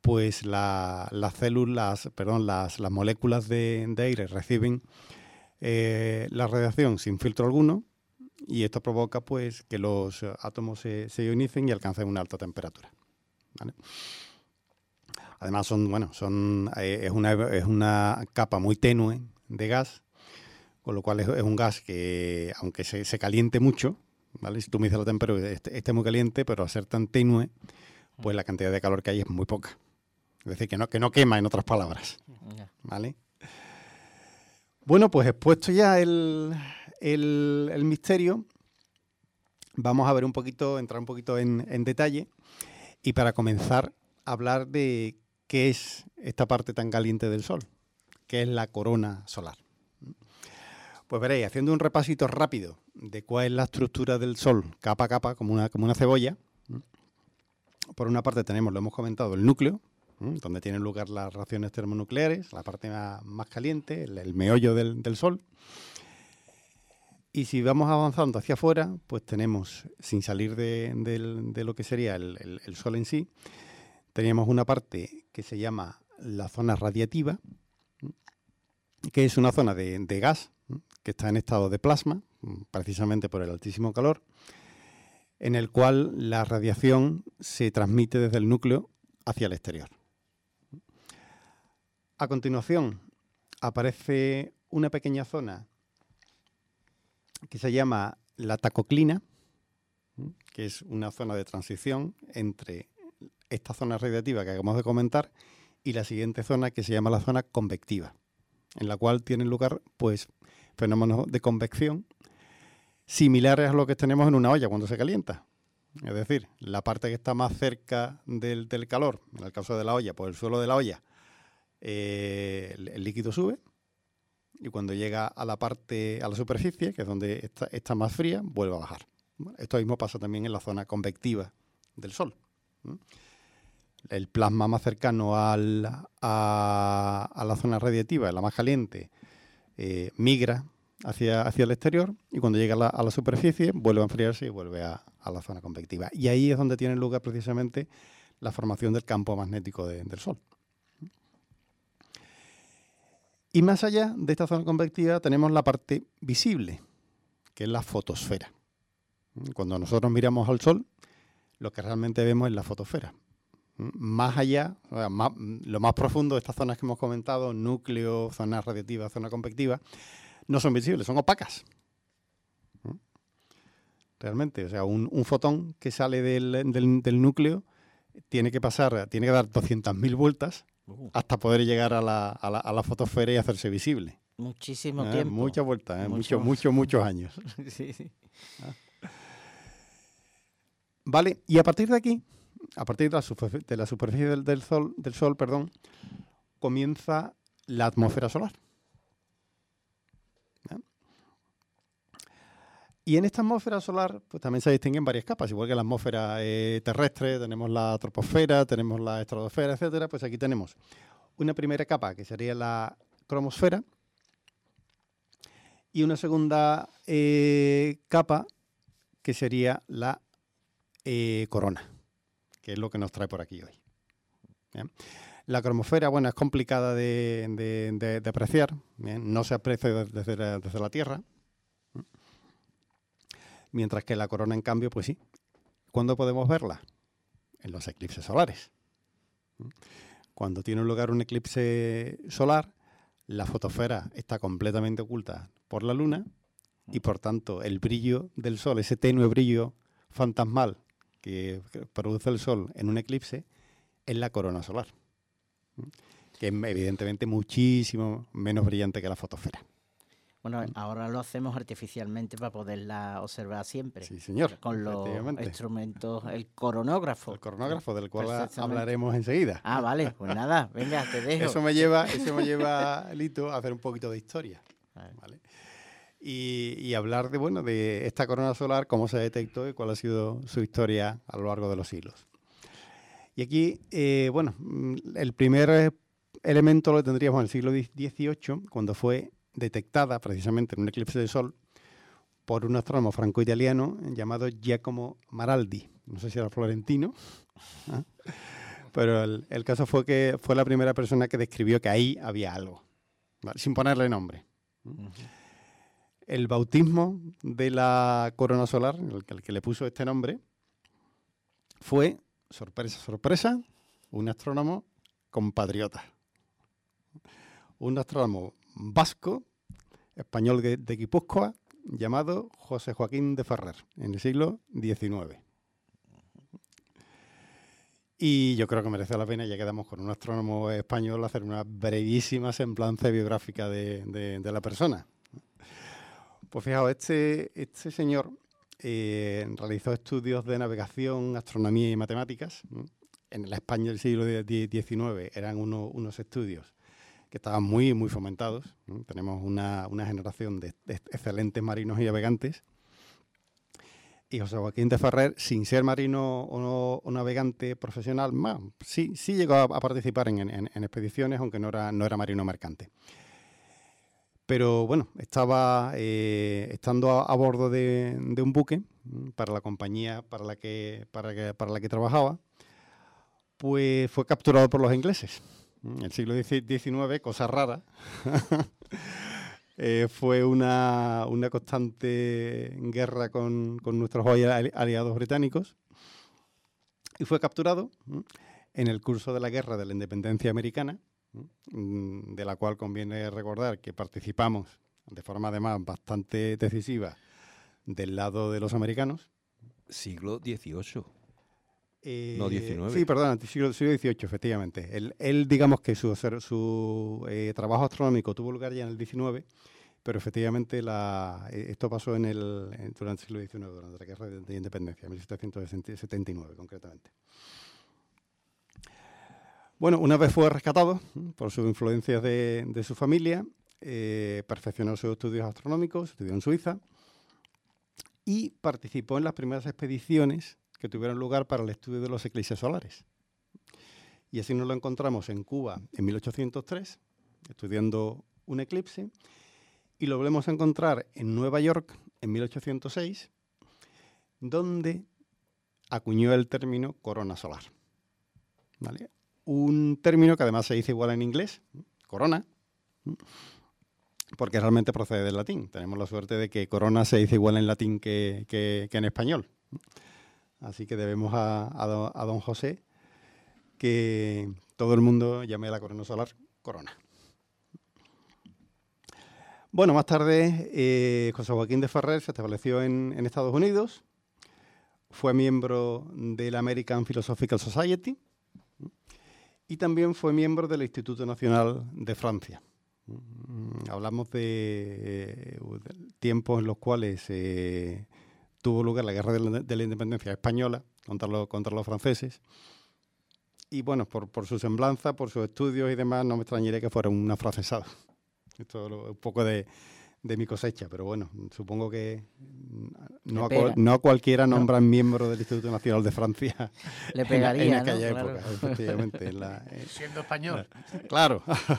pues la, las células, perdón, las, las moléculas de, de aire reciben eh, la radiación sin filtro alguno, y esto provoca pues que los átomos se, se ionicen y alcancen una alta temperatura, ¿vale? Además son, bueno, son eh, es una es una capa muy tenue de gas, con lo cual es, es un gas que, aunque se, se caliente mucho, ¿vale? Si tú me dices la temperatura, este, este es muy caliente, pero al ser tan tenue, pues la cantidad de calor que hay es muy poca. Es decir, que no, que no quema, en otras palabras, ¿vale? Bueno, pues expuesto ya el, el, el misterio, vamos a ver un poquito, entrar un poquito en, en detalle, y para comenzar a hablar de qué es esta parte tan caliente del Sol, qué es la corona solar. Pues veréis, haciendo un repasito rápido de cuál es la estructura del Sol, capa a capa, como una, como una cebolla. Por una parte tenemos, lo hemos comentado, el núcleo, donde tienen lugar las reacciones termonucleares, la parte más, más caliente, el, el meollo del, del Sol. Y si vamos avanzando hacia afuera, pues tenemos, sin salir de, de, de lo que sería el, el, el Sol en sí, teníamos una parte que se llama la zona radiativa, que es una zona de, de gas, que está en estado de plasma, precisamente por el altísimo calor, en el cual la radiación se transmite desde el núcleo hacia el exterior. A continuación aparece una pequeña zona que se llama la tacoclina, que es una zona de transición entre esta zona radiativa que acabamos de comentar y la siguiente zona, que se llama la zona convectiva, en la cual tienen lugar pues fenómenos de convección similares a lo que tenemos en una olla cuando se calienta. Es decir, la parte que está más cerca del, del calor, en el caso de la olla, pues el suelo de la olla, eh, el, el líquido sube, y cuando llega a la parte, a la superficie, que es donde está, está más fría, vuelve a bajar. Bueno, esto mismo pasa también en la zona convectiva del Sol. El plasma más cercano al, a, a la zona radiativa, la más caliente, eh, migra hacia, hacia el exterior, y cuando llega a la, a la superficie vuelve a enfriarse y vuelve a, a la zona convectiva. Y ahí es donde tiene lugar precisamente la formación del campo magnético de, del Sol. Y más allá de esta zona convectiva tenemos la parte visible, que es la fotosfera. Cuando nosotros miramos al Sol, lo que realmente vemos es la fotosfera. Más allá, o sea, más, lo más profundo de estas zonas que hemos comentado, núcleo, zona radiativa, zona convectiva, no son visibles, son opacas. Realmente, o sea, un, un fotón que sale del, del, del núcleo tiene que pasar, tiene que dar doscientas mil vueltas uh. hasta poder llegar a la, a, la, a la fotosfera y hacerse visible. Muchísimo ¿Eh? tiempo. Muchas vueltas, ¿eh? Mucho. muchos, muchos, muchos años. Sí, sí. ¿Ah? Vale, y a partir de aquí, a partir de la, superficie, de la superficie del, del, sol, del Sol, perdón, comienza la atmósfera solar. ¿Eh? Y en esta atmósfera solar pues también se distinguen varias capas, igual que en la atmósfera eh, terrestre, tenemos la troposfera, tenemos la estratosfera, etcétera. Pues aquí tenemos una primera capa que sería la cromosfera y una segunda eh, capa que sería la eh, corona, que es lo que nos trae por aquí hoy. ¿Bien? La cromosfera, bueno, es complicada de, de, de, de apreciar, ¿bien? No se aprecia desde la, desde la Tierra, mientras que la corona, en cambio, pues sí. ¿Cuándo podemos verla? En los eclipses solares. Cuando tiene lugar un eclipse solar, la fotosfera está completamente oculta por la Luna y, por tanto, el brillo del Sol, ese tenue brillo fantasmal que produce el Sol en un eclipse, es la corona solar, que es evidentemente muchísimo menos brillante que la fotosfera. Bueno, ahora lo hacemos artificialmente para poderla observar siempre. Sí, señor. Con los instrumentos, el coronógrafo. El coronógrafo, del cual hablaremos enseguida. Ah, vale, pues nada, venga, te dejo. Eso me lleva, eso me lleva, Lito, a hacer un poquito de historia. ¿Vale? Y, y hablar de, bueno, de esta corona solar, cómo se detectó y cuál ha sido su historia a lo largo de los siglos. Y aquí, eh, bueno, el primer elemento lo tendríamos en el siglo dieciocho, cuando fue detectada precisamente en un eclipse de Sol por un astrónomo franco-italiano llamado Giacomo Maraldi. No sé si era florentino, ¿eh? Pero el, el caso fue que fue la primera persona que describió que ahí había algo, ¿vale? Sin ponerle nombre. Uh-huh. El bautismo de la corona solar, el que, el que le puso este nombre, fue, sorpresa, sorpresa, un astrónomo compatriota. Un astrónomo vasco, español de, de Guipúzcoa, llamado José Joaquín de Ferrer, en el siglo diecinueve. Y yo creo que merece la pena, ya quedamos con un astrónomo español, hacer una brevísima semblanza biográfica de, de, de la persona. Pues fijaos, este, este señor eh, realizó estudios de navegación, astronomía y matemáticas. En la España del siglo diecinueve eran uno, unos estudios que estaban muy, muy fomentados. Tenemos una, una generación de, de excelentes marinos y navegantes. Y José Joaquín de Ferrer, sin ser marino o, no, o navegante profesional, más, sí, sí llegó a, a participar en, en, en expediciones, aunque no era, no era marino mercante. Pero bueno, estaba eh, estando a, a bordo de, de un buque para la compañía para la que, para que, para la que trabajaba, pues fue capturado por los ingleses. En el siglo diecinueve, cosa rara, eh, fue una, una constante guerra con, con nuestros aliados británicos y fue capturado en el curso de la guerra de la independencia americana, de la cual conviene recordar que participamos de forma además bastante decisiva del lado de los americanos. Siglo dieciocho. Eh, no, diecinueve. Sí, perdón, siglo, siglo dieciocho, efectivamente. Él, él digamos que su, su eh, trabajo astronómico tuvo lugar ya en el diecinueve, pero efectivamente la, esto pasó en el, en, durante el siglo diecinueve, durante la guerra de, de independencia, mil setecientos setenta y nueve concretamente. Bueno, una vez fue rescatado por sus influencias de, de su familia, eh, perfeccionó sus estudios astronómicos, estudió en Suiza y participó en las primeras expediciones que tuvieron lugar para el estudio de los eclipses solares. Y así nos lo encontramos en Cuba en mil ochocientos tres, estudiando un eclipse, y lo volvemos a encontrar en Nueva York en mil ochocientos seis, donde acuñó el término corona solar. ¿Vale? Un término que además se dice igual en inglés, corona, porque realmente procede del latín. Tenemos la suerte de que corona se dice igual en latín que, que, que en español. Así que debemos a, a, don, a don José que todo el mundo llame a la corona solar corona. Bueno, más tarde eh, José Joaquín de Ferrer se estableció en, en Estados Unidos, fue miembro de la American Philosophical Society, y también fue miembro del Instituto Nacional de Francia. Hablamos de, de tiempos en los cuales eh, tuvo lugar la Guerra de la, de la Independencia Española contra, lo, contra los franceses. Y bueno, por, por su semblanza, por sus estudios y demás, no me extrañaría que fuera un afrancesado. Esto es un poco de, de mi cosecha, pero bueno, supongo que no, a, cual, no a cualquiera nombran no. miembro del Instituto Nacional de Francia. Le pegaría, en, en aquella ¿no? época, Claro. efectivamente. En la, en, Siendo español. Claro.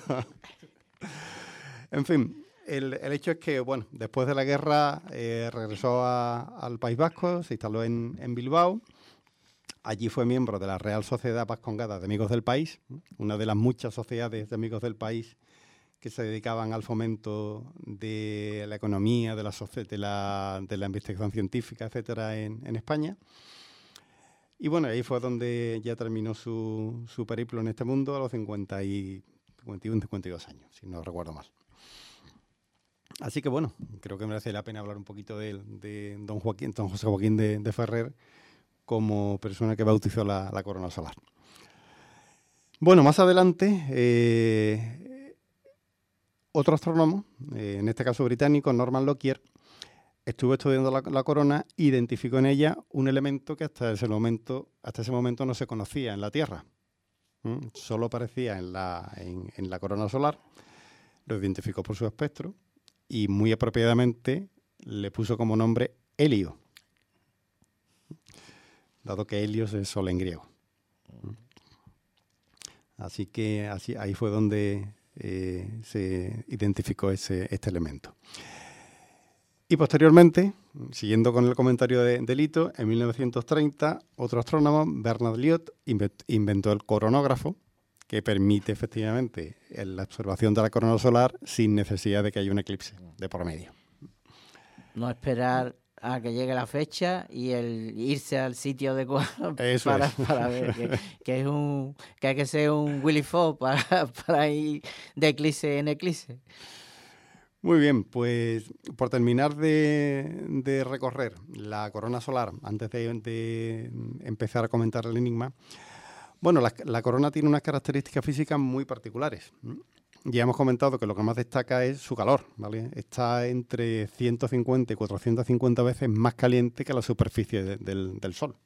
En fin, el, el hecho es que, bueno, después de la guerra eh, regresó a, al País Vasco, se instaló en, en Bilbao. Allí fue miembro de la Real Sociedad Vascongada de Amigos del País, una de las muchas sociedades de amigos del país que se dedicaban al fomento de la economía, de la, de la, de la investigación científica, etcétera, en, en España. Y bueno, ahí fue donde ya terminó su, su periplo en este mundo a los cincuenta y uno, cincuenta y dos años, si no recuerdo mal. Así que bueno, creo que merece la pena hablar un poquito de, de don, Joaquín, don José Joaquín de, de Ferrer como persona que bautizó la, la corona solar. Bueno, más adelante, eh, otro astrónomo, eh, en este caso británico, Norman Lockyer, estuvo estudiando la, la corona e identificó en ella un elemento que hasta ese momento, hasta ese momento no se conocía en la Tierra. ¿Mm? Solo aparecía en la, en, en la corona solar, lo identificó por su espectro y muy apropiadamente le puso como nombre Helio, dado que Helios es sol en griego. Así que así, ahí fue donde eh, se identificó ese, este elemento. Y posteriormente, siguiendo con el comentario de, de Lito, en mil novecientos treinta, otro astrónomo, Bernard Lyot, inventó el coronógrafo, que permite efectivamente la observación de la corona solar sin necesidad de que haya un eclipse de por medio. No esperar a que llegue la fecha y el irse al sitio adecuado Eso para, es. para ver que, que es un que hay que ser un Willy Fogg para, para ir de eclipse en eclipse. Muy bien, pues por terminar de, de recorrer la corona solar, antes de, de empezar a comentar el enigma, bueno, la, la corona tiene unas características físicas muy particulares. Ya hemos comentado que lo que más destaca es su calor, ¿vale? Está entre ciento cincuenta y cuatrocientas cincuenta veces más caliente que la superficie de, del, del Sol.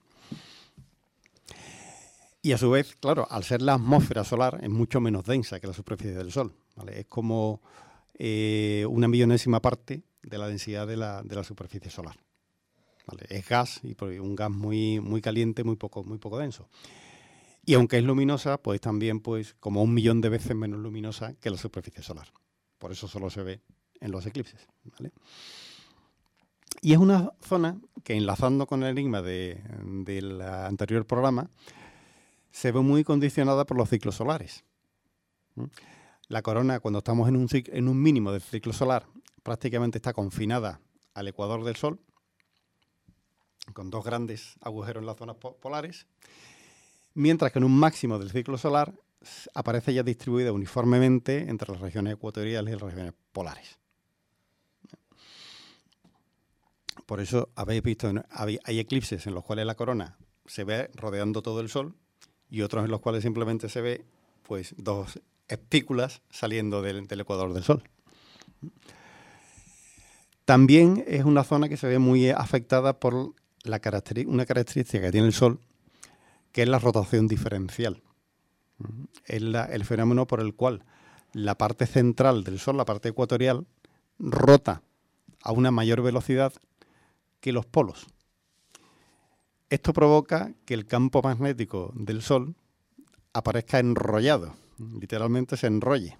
Y a su vez, claro, al ser la atmósfera solar, es mucho menos densa que la superficie del Sol, ¿vale? Es como eh, una millonésima parte de la densidad de la, de la superficie solar, ¿vale? Es gas, y un gas muy, muy caliente, muy poco, muy poco denso. Y aunque es luminosa, pues también pues como un millón de veces menos luminosa que la superficie solar. Por eso solo se ve en los eclipses, ¿vale? Y es una zona que, enlazando con el enigma de, del anterior programa, se ve muy condicionada por los ciclos solares. La corona, cuando estamos en un, en un mínimo del ciclo solar, prácticamente está confinada al ecuador del Sol, con dos grandes agujeros en las zonas polares, mientras que en un máximo del ciclo solar aparece ya distribuida uniformemente entre las regiones ecuatoriales y las regiones polares. Por eso habéis visto, hay eclipses en los cuales la corona se ve rodeando todo el Sol y otros en los cuales simplemente se ve pues dos espículas saliendo del, del ecuador del Sol. También es una zona que se ve muy afectada por la caracteri- una característica que tiene el Sol, que es la rotación diferencial. Es la, el fenómeno por el cual la parte central del Sol, la parte ecuatorial, rota a una mayor velocidad que los polos. Esto provoca que el campo magnético del Sol aparezca enrollado, literalmente se enrolle,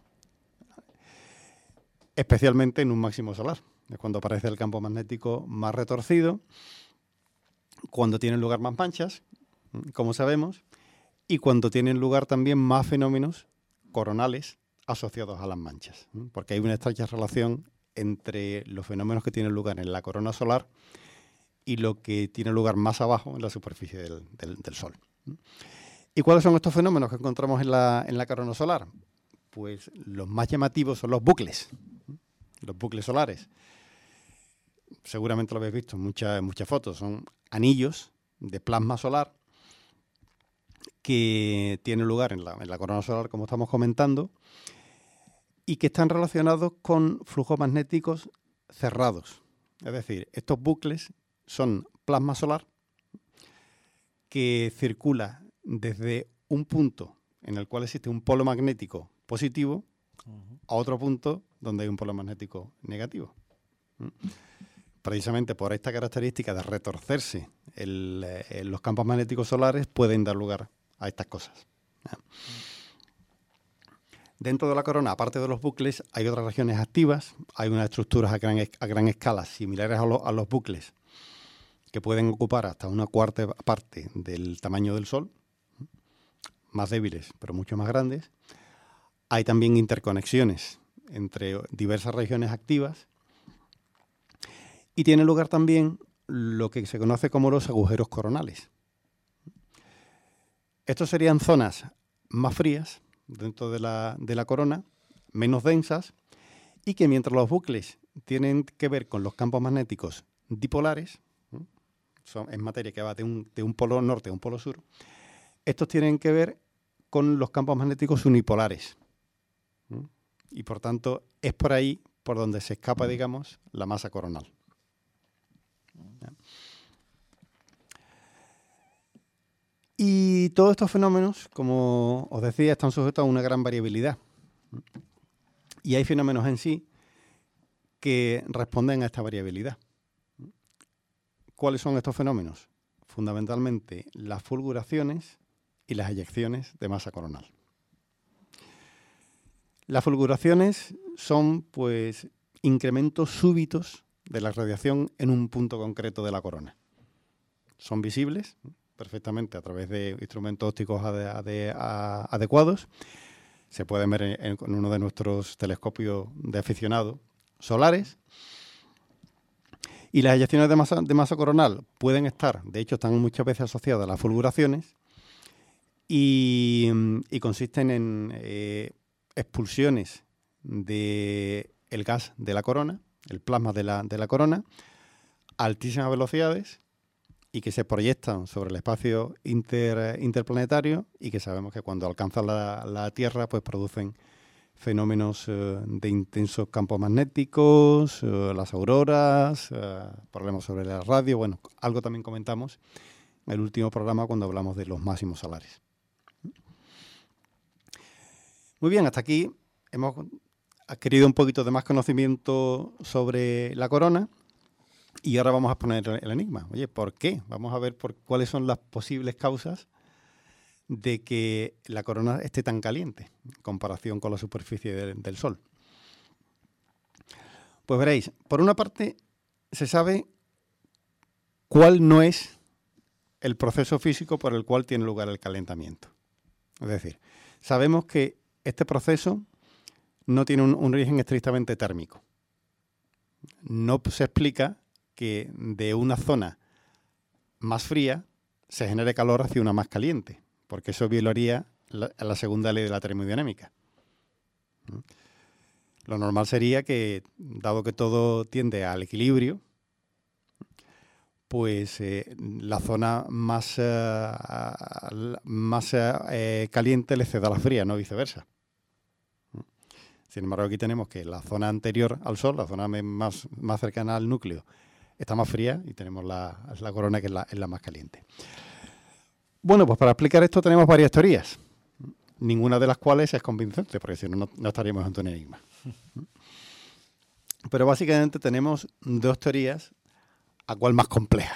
especialmente en un máximo solar. Es cuando aparece el campo magnético más retorcido, cuando tienen lugar más manchas, como sabemos, y cuando tienen lugar también más fenómenos coronales asociados a las manchas, porque hay una estrecha relación entre los fenómenos que tienen lugar en la corona solar y lo que tiene lugar más abajo en la superficie del, del, del Sol. ¿Y cuáles son estos fenómenos que encontramos en la, en la corona solar? Pues los más llamativos son los bucles, los bucles solares. Seguramente lo habéis visto en muchas, muchas fotos. Son anillos de plasma solar que tienen lugar en la, en la corona solar, como estamos comentando, y que están relacionados con flujos magnéticos cerrados. Es decir, estos bucles son plasma solar que circula desde un punto en el cual existe un polo magnético positivo uh-huh. a otro punto donde hay un polo magnético negativo. ¿Mm? Precisamente por esta característica de retorcerse el, eh, los campos magnéticos solares pueden dar lugar a estas cosas. ¿Eh? Dentro de la corona, aparte de los bucles, hay otras regiones activas, hay unas estructuras a gran, a gran escala similares a, lo, a los bucles que pueden ocupar hasta una cuarta parte del tamaño del Sol, más débiles, pero mucho más grandes. Hay también interconexiones entre diversas regiones activas y tiene lugar también lo que se conoce como los agujeros coronales. Estos serían zonas más frías dentro de la, de la corona, menos densas, y que mientras los bucles tienen que ver con los campos magnéticos dipolares, son, es materia que va de un, de un polo norte a un polo sur, estos tienen que ver con los campos magnéticos unipolares. ¿Mm? Y por tanto es por ahí por donde se escapa, digamos, la masa coronal. ¿Ya? Y todos estos fenómenos, como os decía, están sujetos a una gran variabilidad. Y hay fenómenos en sí que responden a esta variabilidad. ¿Cuáles son estos fenómenos? Fundamentalmente las fulguraciones y las eyecciones de masa coronal. Las fulguraciones son, pues, incrementos súbitos de la radiación en un punto concreto de la corona. Son visibles perfectamente a través de instrumentos ópticos ade- ade- a- adecuados. Se pueden ver en, en uno de nuestros telescopios de aficionados solares. Y las eyecciones de masa, de masa coronal pueden estar, de hecho están muchas veces asociadas a las fulguraciones y, y consisten en eh, expulsiones del gas de la corona, el plasma de la, de la corona, a altísimas velocidades y que se proyectan sobre el espacio inter, interplanetario y que sabemos que cuando alcanzan la, la Tierra pues producen fenómenos eh, de intensos campos magnéticos, eh, las auroras, eh, problemas sobre la radio. Bueno, algo también comentamos en el último programa cuando hablamos de los máximos solares. Muy bien, hasta aquí hemos adquirido un poquito de más conocimiento sobre la corona y ahora vamos a exponer el enigma. Oye, ¿por qué? Vamos a ver por cuáles son las posibles causas de que la corona esté tan caliente en comparación con la superficie de, del Sol. Pues veréis, por una parte se sabe cuál no es el proceso físico por el cual tiene lugar el calentamiento. Es decir, sabemos que este proceso no tiene un, un origen estrictamente térmico. No se explica que de una zona más fría se genere calor hacia una más caliente, porque eso violaría la, la segunda ley de la termodinámica. ¿No? Lo normal sería que, dado que todo tiende al equilibrio, pues eh, la zona más, eh, más eh, caliente le ceda a la fría, no viceversa. Sin embargo, aquí tenemos que la zona anterior al Sol, la zona más, más cercana al núcleo, está más fría y tenemos la, la corona que es la, es la más caliente. Bueno, pues para explicar esto tenemos varias teorías, ninguna de las cuales es convincente, porque si no, no estaríamos ante un enigma. Pero básicamente tenemos dos teorías, a cuál más compleja.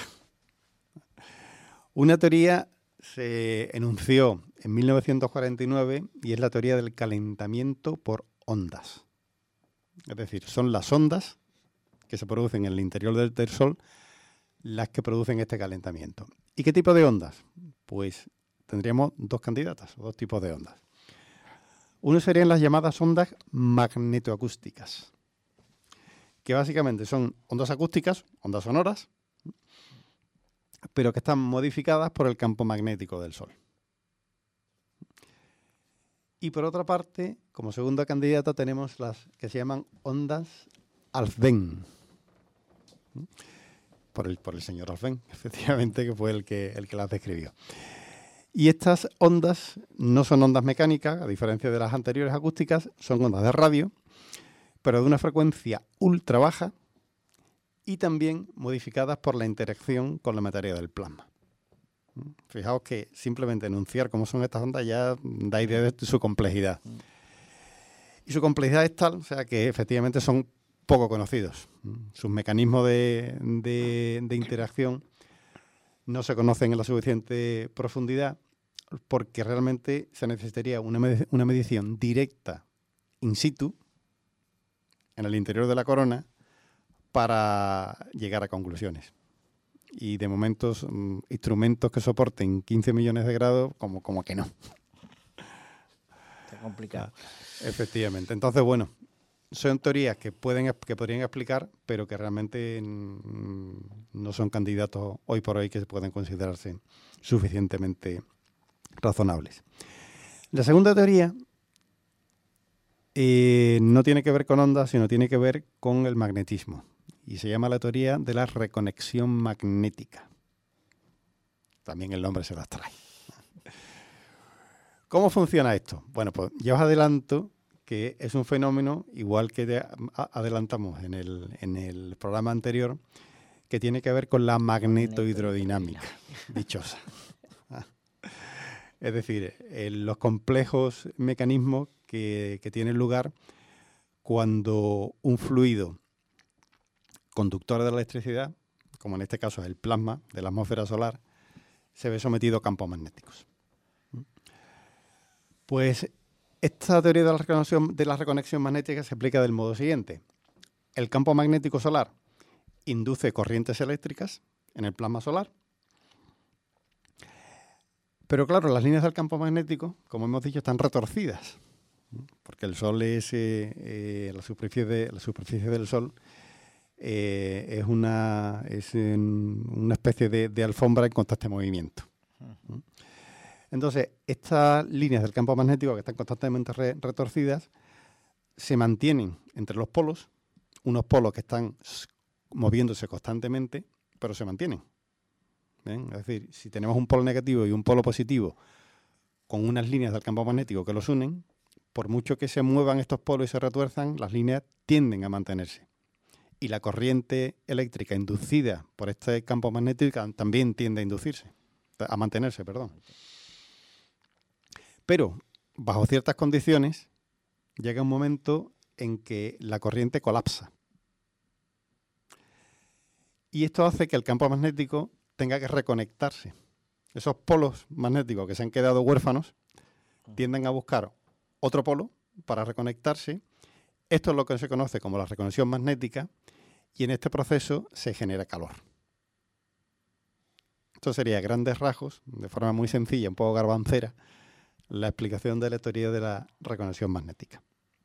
Una teoría se enunció en mil novecientos cuarenta y nueve y es la teoría del calentamiento por ondas. Es decir, son las ondas que se producen en el interior del, del Sol las que producen este calentamiento. ¿Y qué tipo de ondas? Pues tendríamos dos candidatas, dos tipos de ondas. Uno serían las llamadas ondas magnetoacústicas, que básicamente son ondas acústicas, ondas sonoras, pero que están modificadas por el campo magnético del Sol. Y por otra parte, como segunda candidata, tenemos las que se llaman ondas Alfvén, por el, por el señor Alfvén, efectivamente, que fue el que, el que las describió. Y estas ondas no son ondas mecánicas, a diferencia de las anteriores acústicas, son ondas de radio, pero de una frecuencia ultra baja y también modificadas por la interacción con la materia del plasma. Fijaos que simplemente enunciar cómo son estas ondas ya da idea de su complejidad. Y su complejidad es tal, o sea, que efectivamente son poco conocidos. Sus mecanismos de, de, de interacción no se conocen en la suficiente profundidad porque realmente se necesitaría una, med- una medición directa in situ en el interior de la corona para llegar a conclusiones. Y de momentos, um, instrumentos que soporten quince millones de grados, como, como que no. Está complicado. Efectivamente. Entonces, bueno, son teorías que pueden que podrían explicar, pero que realmente mm, no son candidatos hoy por hoy que pueden considerarse suficientemente razonables. La segunda teoría eh, no tiene que ver con ondas, sino tiene que ver con el magnetismo. Y se llama la teoría de la reconexión magnética. También el nombre se las trae. ¿Cómo funciona esto? Bueno, pues ya os adelanto que es un fenómeno, igual que de, a, adelantamos en el, en el programa anterior, que tiene que ver con la magnetohidrodinámica, dichosa. Es decir, eh, los complejos mecanismos que, que tienen lugar cuando un fluido conductor de la electricidad, como en este caso es el plasma de la atmósfera solar, se ve sometido a campos magnéticos. Pues esta teoría de la reconexión, de la reconexión magnética se explica del modo siguiente. El campo magnético solar induce corrientes eléctricas en el plasma solar. Pero claro, las líneas del campo magnético, como hemos dicho, están retorcidas, porque el Sol es, eh, eh, la, superficie de, la superficie del Sol eh, es, una, es en, una especie de, de alfombra en constante movimiento. Uh-huh. Entonces, estas líneas del campo magnético que están constantemente re, retorcidas se mantienen entre los polos, unos polos que están moviéndose constantemente, pero se mantienen. ¿Ven? Es decir, si tenemos un polo negativo y un polo positivo con unas líneas del campo magnético que los unen, por mucho que se muevan estos polos y se retuerzan, las líneas tienden a mantenerse. Y la corriente eléctrica inducida por este campo magnético también tiende a inducirse, a mantenerse, perdón. Pero, bajo ciertas condiciones, llega un momento en que la corriente colapsa. Y esto hace que el campo magnético tenga que reconectarse. Esos polos magnéticos que se han quedado huérfanos tienden a buscar otro polo para reconectarse. Esto es lo que se conoce como la reconexión magnética y en este proceso se genera calor. Esto sería a grandes rasgos, de forma muy sencilla, un poco garbancera, la explicación de la teoría de la reconexión magnética.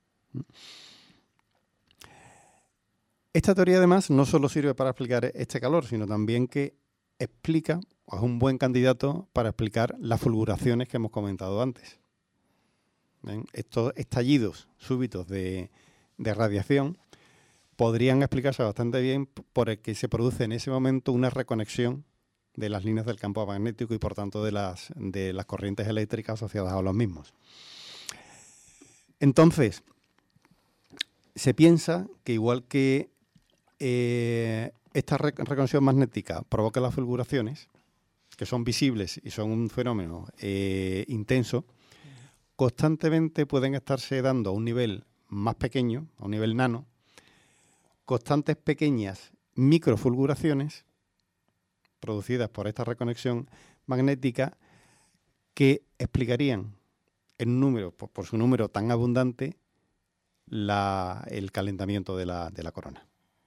Esta teoría además no solo sirve para explicar este calor, sino también que explica, o es un buen candidato para explicar las fulguraciones que hemos comentado antes. ¿Ven? Estos estallidos súbitos de, de radiación podrían explicarse bastante bien por el que se produce en ese momento una reconexión de las líneas del campo magnético y por tanto de las, de las corrientes eléctricas asociadas a los mismos. Entonces, se piensa que igual que eh, esta re- reconexión magnética provoca las fulguraciones, que son visibles y son un fenómeno eh, intenso, constantemente pueden estarse dando a un nivel más pequeño, a un nivel nano, constantes pequeñas microfulguraciones producidas por esta reconexión magnética que explicarían en número, por, por su número tan abundante, la, el calentamiento de la, de la corona.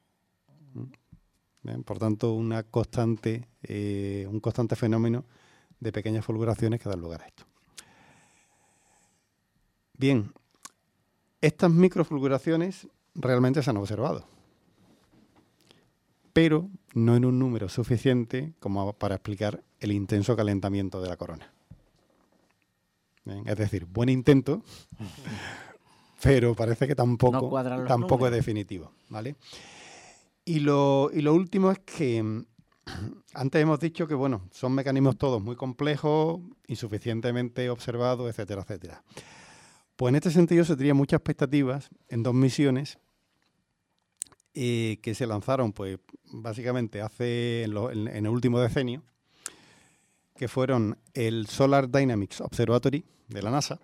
¿Bien? Por tanto, una constante, eh, un constante fenómeno de pequeñas fulguraciones que dan lugar a esto. Bien, estas microfulguraciones realmente se han observado, pero no en un número suficiente como para explicar el intenso calentamiento de la corona. Bien, es decir, buen intento, pero parece que tampoco, no tampoco es definitivo, ¿vale? Y lo, y lo último es que antes hemos dicho que, bueno, son mecanismos todos muy complejos, insuficientemente observados, etcétera, etcétera. Pues en este sentido se tenían muchas expectativas en dos misiones eh, que se lanzaron, pues básicamente hace en, lo, en, en el último decenio, que fueron el Solar Dynamics Observatory de la NASA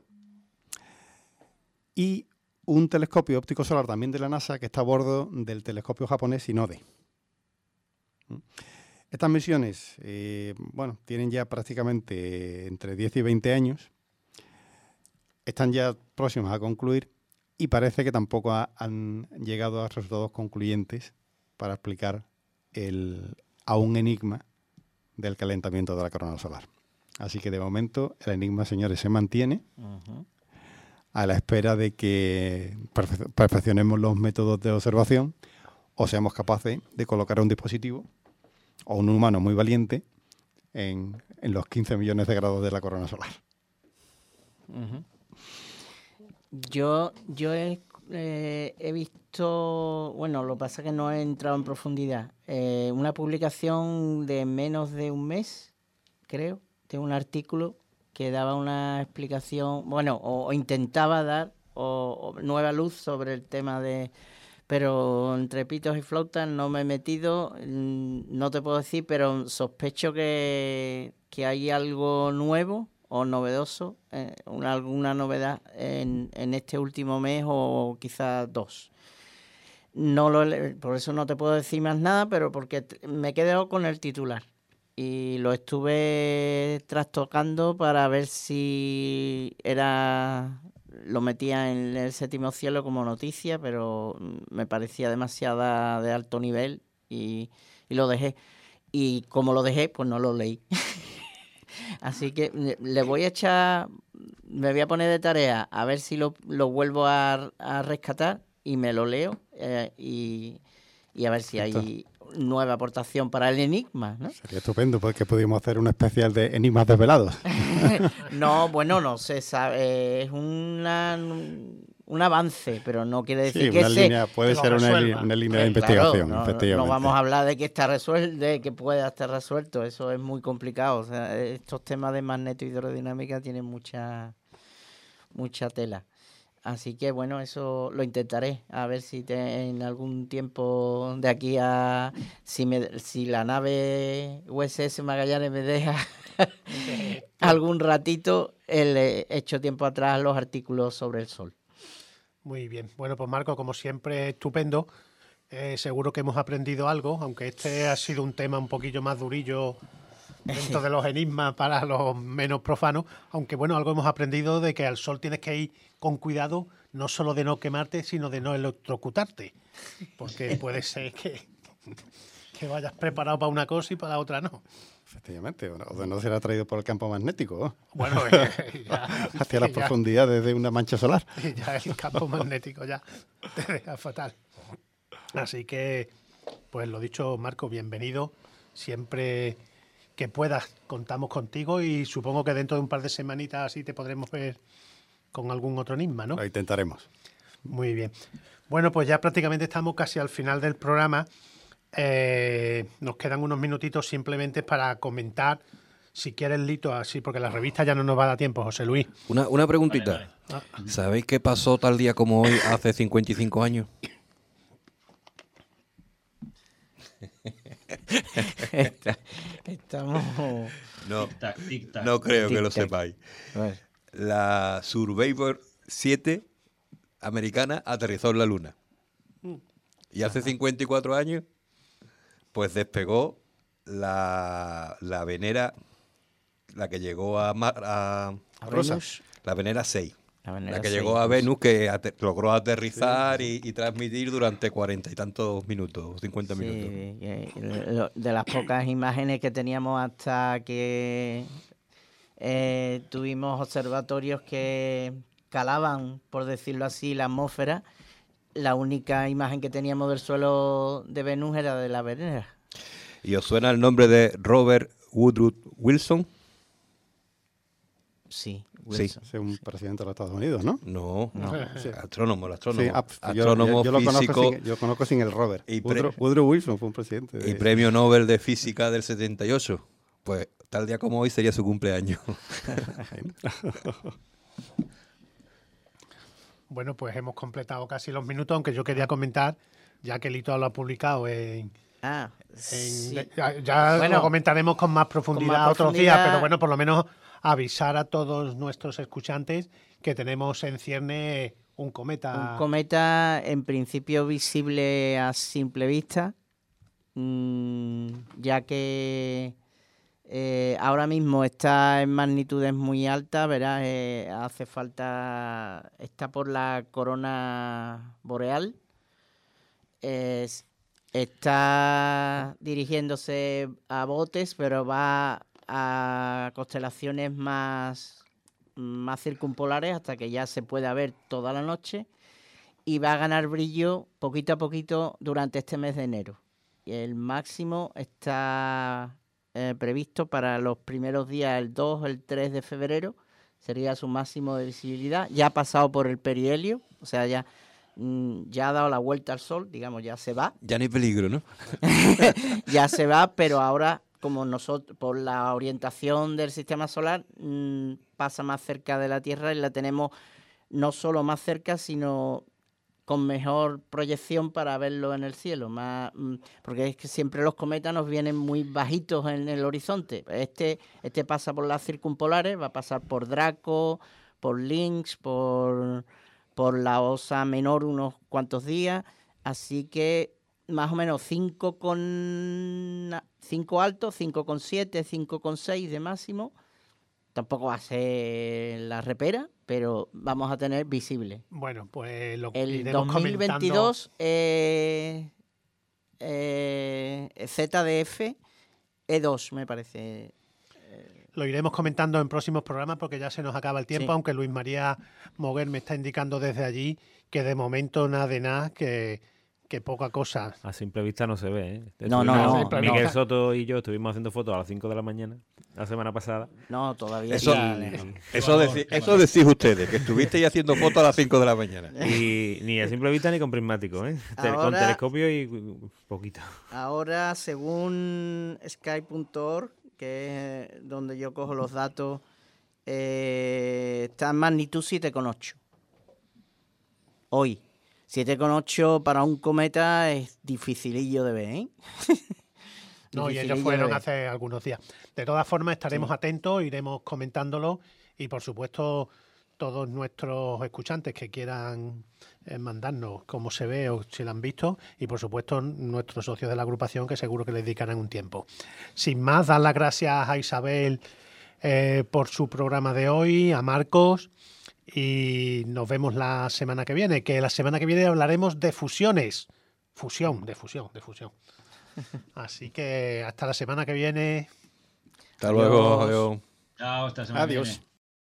y un telescopio óptico solar también de la NASA que está a bordo del telescopio japonés SINODE. Estas misiones, eh, bueno, tienen ya prácticamente entre diez y veinte años, están ya próximas a concluir y parece que tampoco ha, han llegado a resultados concluyentes para explicar el aún enigma del calentamiento de la corona solar. Así que de momento el enigma, señores, se mantiene uh-huh. a la espera de que perfe- perfeccionemos los métodos de observación o seamos capaces de colocar un dispositivo o un humano muy valiente en, en los quince millones de grados de la corona solar. Uh-huh. Yo, yo he, eh, he visto, bueno, lo que pasa es que no he entrado en profundidad, eh, una publicación de menos de un mes, creo, de un artículo que daba una explicación, bueno, o, o intentaba dar o, o nueva luz sobre el tema de... Pero entre pitos y flautas no me he metido, no te puedo decir, pero sospecho que, que hay algo nuevo o novedoso, eh, una, alguna novedad en, en este último mes o quizás dos. No lo, por eso no te puedo decir más nada, pero porque me he quedado con el titular y lo estuve trastocando para ver si era... Lo metía en el séptimo cielo como noticia, pero me parecía demasiada de alto nivel y, y lo dejé. Y como lo dejé, pues no lo leí. Así que le voy a echar, me voy a poner de tarea a ver si lo, lo vuelvo a, a rescatar y me lo leo eh, y, y a ver si hay nueva aportación para el enigma, ¿no? Sería estupendo porque podríamos hacer una especial de enigmas desvelados. No, bueno, no se sabe, es una, un avance, pero no quiere decir Sí, que una se... línea, puede ser una, li- una línea de Eh, investigación, claro, no, efectivamente. no vamos a hablar de que está resuelto, de que pueda estar resuelto, eso es muy complicado. O sea, estos temas de magneto-hidrodinámica tienen mucha, mucha tela. Así que bueno, eso lo intentaré, a ver si te, en algún tiempo de aquí a... Si, me, si la nave U S S Magallanes me deja algún ratito, he hecho tiempo atrás los artículos sobre el Sol. Muy bien. Bueno, pues Marco, como siempre, estupendo. Eh, seguro que hemos aprendido algo, aunque este ha sido un tema un poquillo más durillo dentro de los enigmas para los menos profanos. Aunque bueno, algo hemos aprendido de que al sol tienes que ir con cuidado, no solo de no quemarte, sino de no electrocutarte. Porque puede ser que, que vayas preparado para una cosa y para otra no. Efectivamente, o de no ser atraído por el campo magnético, ¿no? Bueno, eh, ya, hacia las ya, profundidades de una mancha solar. Ya el campo magnético ya te deja fatal. Así que, pues lo dicho, Marco, bienvenido. Siempre que puedas, contamos contigo y supongo que dentro de un par de semanitas así te podremos ver con algún otro enigma, ¿no? Lo intentaremos. Muy bien. Bueno, pues ya prácticamente estamos casi al final del programa. Eh, nos quedan unos minutitos simplemente para comentar, si quieres, Lito, así, porque la revista ya no nos va a dar tiempo, José Luis. Una, una preguntita. Vale, vale. ¿Sabéis qué pasó tal día como hoy hace cincuenta y cinco años? Está, estamos... No, Tic-tac, tic-tac. no creo que lo Tic-tac. sepáis. Bueno, La Survivor siete americana aterrizó en la Luna. Y hace cincuenta y cuatro años, pues despegó la, la Venera, la que llegó a, Mar- a, a Rosa. Venus, la Venera seis. la Venera La que seis, llegó a pues. Venus, que ate- logró aterrizar y, y transmitir durante cuarenta y tantos minutos, cincuenta Sí, minutos. eh, lo- de las pocas imágenes que teníamos hasta que eh, tuvimos observatorios que calaban, por decirlo así, la atmósfera, la única imagen que teníamos del suelo de Venus era de la Venera. ¿Y os suena el nombre de Robert Woodrow Wilson? Sí, Sí. Wilson. Es un presidente de los Estados Unidos, ¿no? No, No. Sí. astrónomo, el astrónomo. Sí, ah, yo- astrónomo, yo, yo lo conozco físico sin, yo lo conozco sin el Robert. Y pre- Woodrow, Woodrow Wilson fue un presidente. de- y premio Nobel de Física del setenta y ocho. Pues tal día como hoy sería su cumpleaños. Bueno, pues hemos completado casi los minutos, aunque yo quería comentar, ya que Lito lo ha publicado en... Ah, en- sí. ya ya Bueno, lo comentaremos con más profundidad con más otros profundidad. días, pero bueno, por lo menos avisar a todos nuestros escuchantes que tenemos en cierne un cometa. Un cometa en principio visible a simple vista, mm, ya que eh, ahora mismo está en magnitudes muy altas, verás, eh, hace falta, está por la corona boreal, es- está dirigiéndose a Botes, pero va a constelaciones más más circumpolares hasta que ya se pueda ver toda la noche y va a ganar brillo poquito a poquito durante este mes de enero. Y el máximo está eh, previsto para los primeros días, el dos, el tres de febrero, sería su máximo de visibilidad. Ya ha pasado por el perihelio, o sea, ya, mm, ya ha dado la vuelta al Sol, digamos, ya se va. Ya ni peligro, ¿no? Ya se va, pero ahora, como nosotros, por la orientación del sistema solar, mmm, pasa más cerca de la Tierra y la tenemos no solo más cerca, sino con mejor proyección para verlo en el cielo. Más, mmm, porque es que siempre los cometas nos vienen muy bajitos en el horizonte. Este, este pasa por las circumpolares, va a pasar por Draco, por Lynx, por, por la Osa Menor unos cuantos días. Así que más o menos cinco con cinco altos, cinco con siete, cinco con seis de máximo. Tampoco va a ser la repera, pero vamos a tener visible. Bueno, pues lo El iremos dos mil veintidós eh, eh, Z D F E dos, me parece. Lo iremos comentando en próximos programas porque ya se nos acaba el tiempo, Sí. aunque Luis María Moguer me está indicando desde allí que de momento nada de nada, que, que poca cosa. A simple vista no se ve, ¿eh? No, no, Estuvimos- no, Miguel no. Soto y yo estuvimos haciendo fotos a las cinco de la mañana, la semana pasada. No, todavía Eso, está lejos. eso, deci- eso decís ustedes, que estuvisteis haciendo fotos a las cinco de la mañana. Y ni a simple vista ni con prismático, ¿eh? Te- Con Ahora- telescopio y uh, poquito. Ahora, según sky punto org, que es donde yo cojo los datos, eh, está en magnitud siete coma ocho. Hoy. siete coma ocho para un cometa es dificilillo de ver, ¿eh? No, y Dificilillo ellos de fueron ver. hace algunos días. De todas formas, estaremos Sí. atentos, iremos comentándolo y, por supuesto, todos nuestros escuchantes que quieran eh, mandarnos cómo se ve o si lo han visto y, por supuesto, nuestros socios de la agrupación que seguro que les dedicarán un tiempo. Sin más, dar las gracias a Isabel eh, por su programa de hoy, a Marcos, y nos vemos la semana que viene, que la semana que viene hablaremos de fusiones. Fusión, de fusión, de fusión. Así que hasta la semana que viene. Hasta luego, Adiós. adiós. Chao, hasta la semana que Adiós. viene.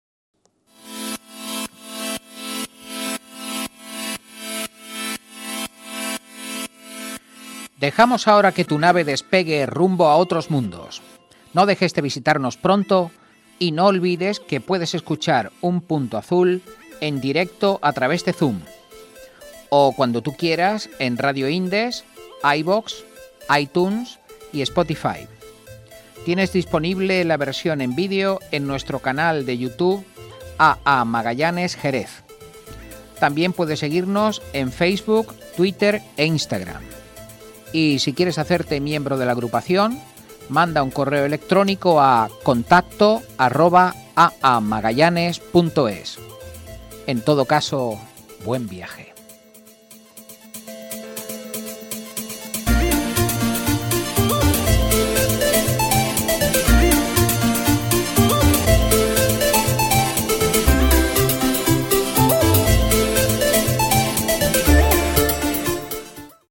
Dejamos ahora que tu nave despegue rumbo a otros mundos. No dejes de visitarnos pronto y no olvides que puedes escuchar Un Punto Azul en directo a través de Zoom o cuando tú quieras en Radio Indes, iVoox, iTunes y Spotify. Tienes disponible la versión en vídeo en nuestro canal de YouTube A A Magallanes Jerez. También puedes seguirnos en Facebook, Twitter e Instagram. Y si quieres hacerte miembro de la agrupación, manda un correo electrónico a contacto arroba aamagallanes punto es. En todo caso, buen viaje.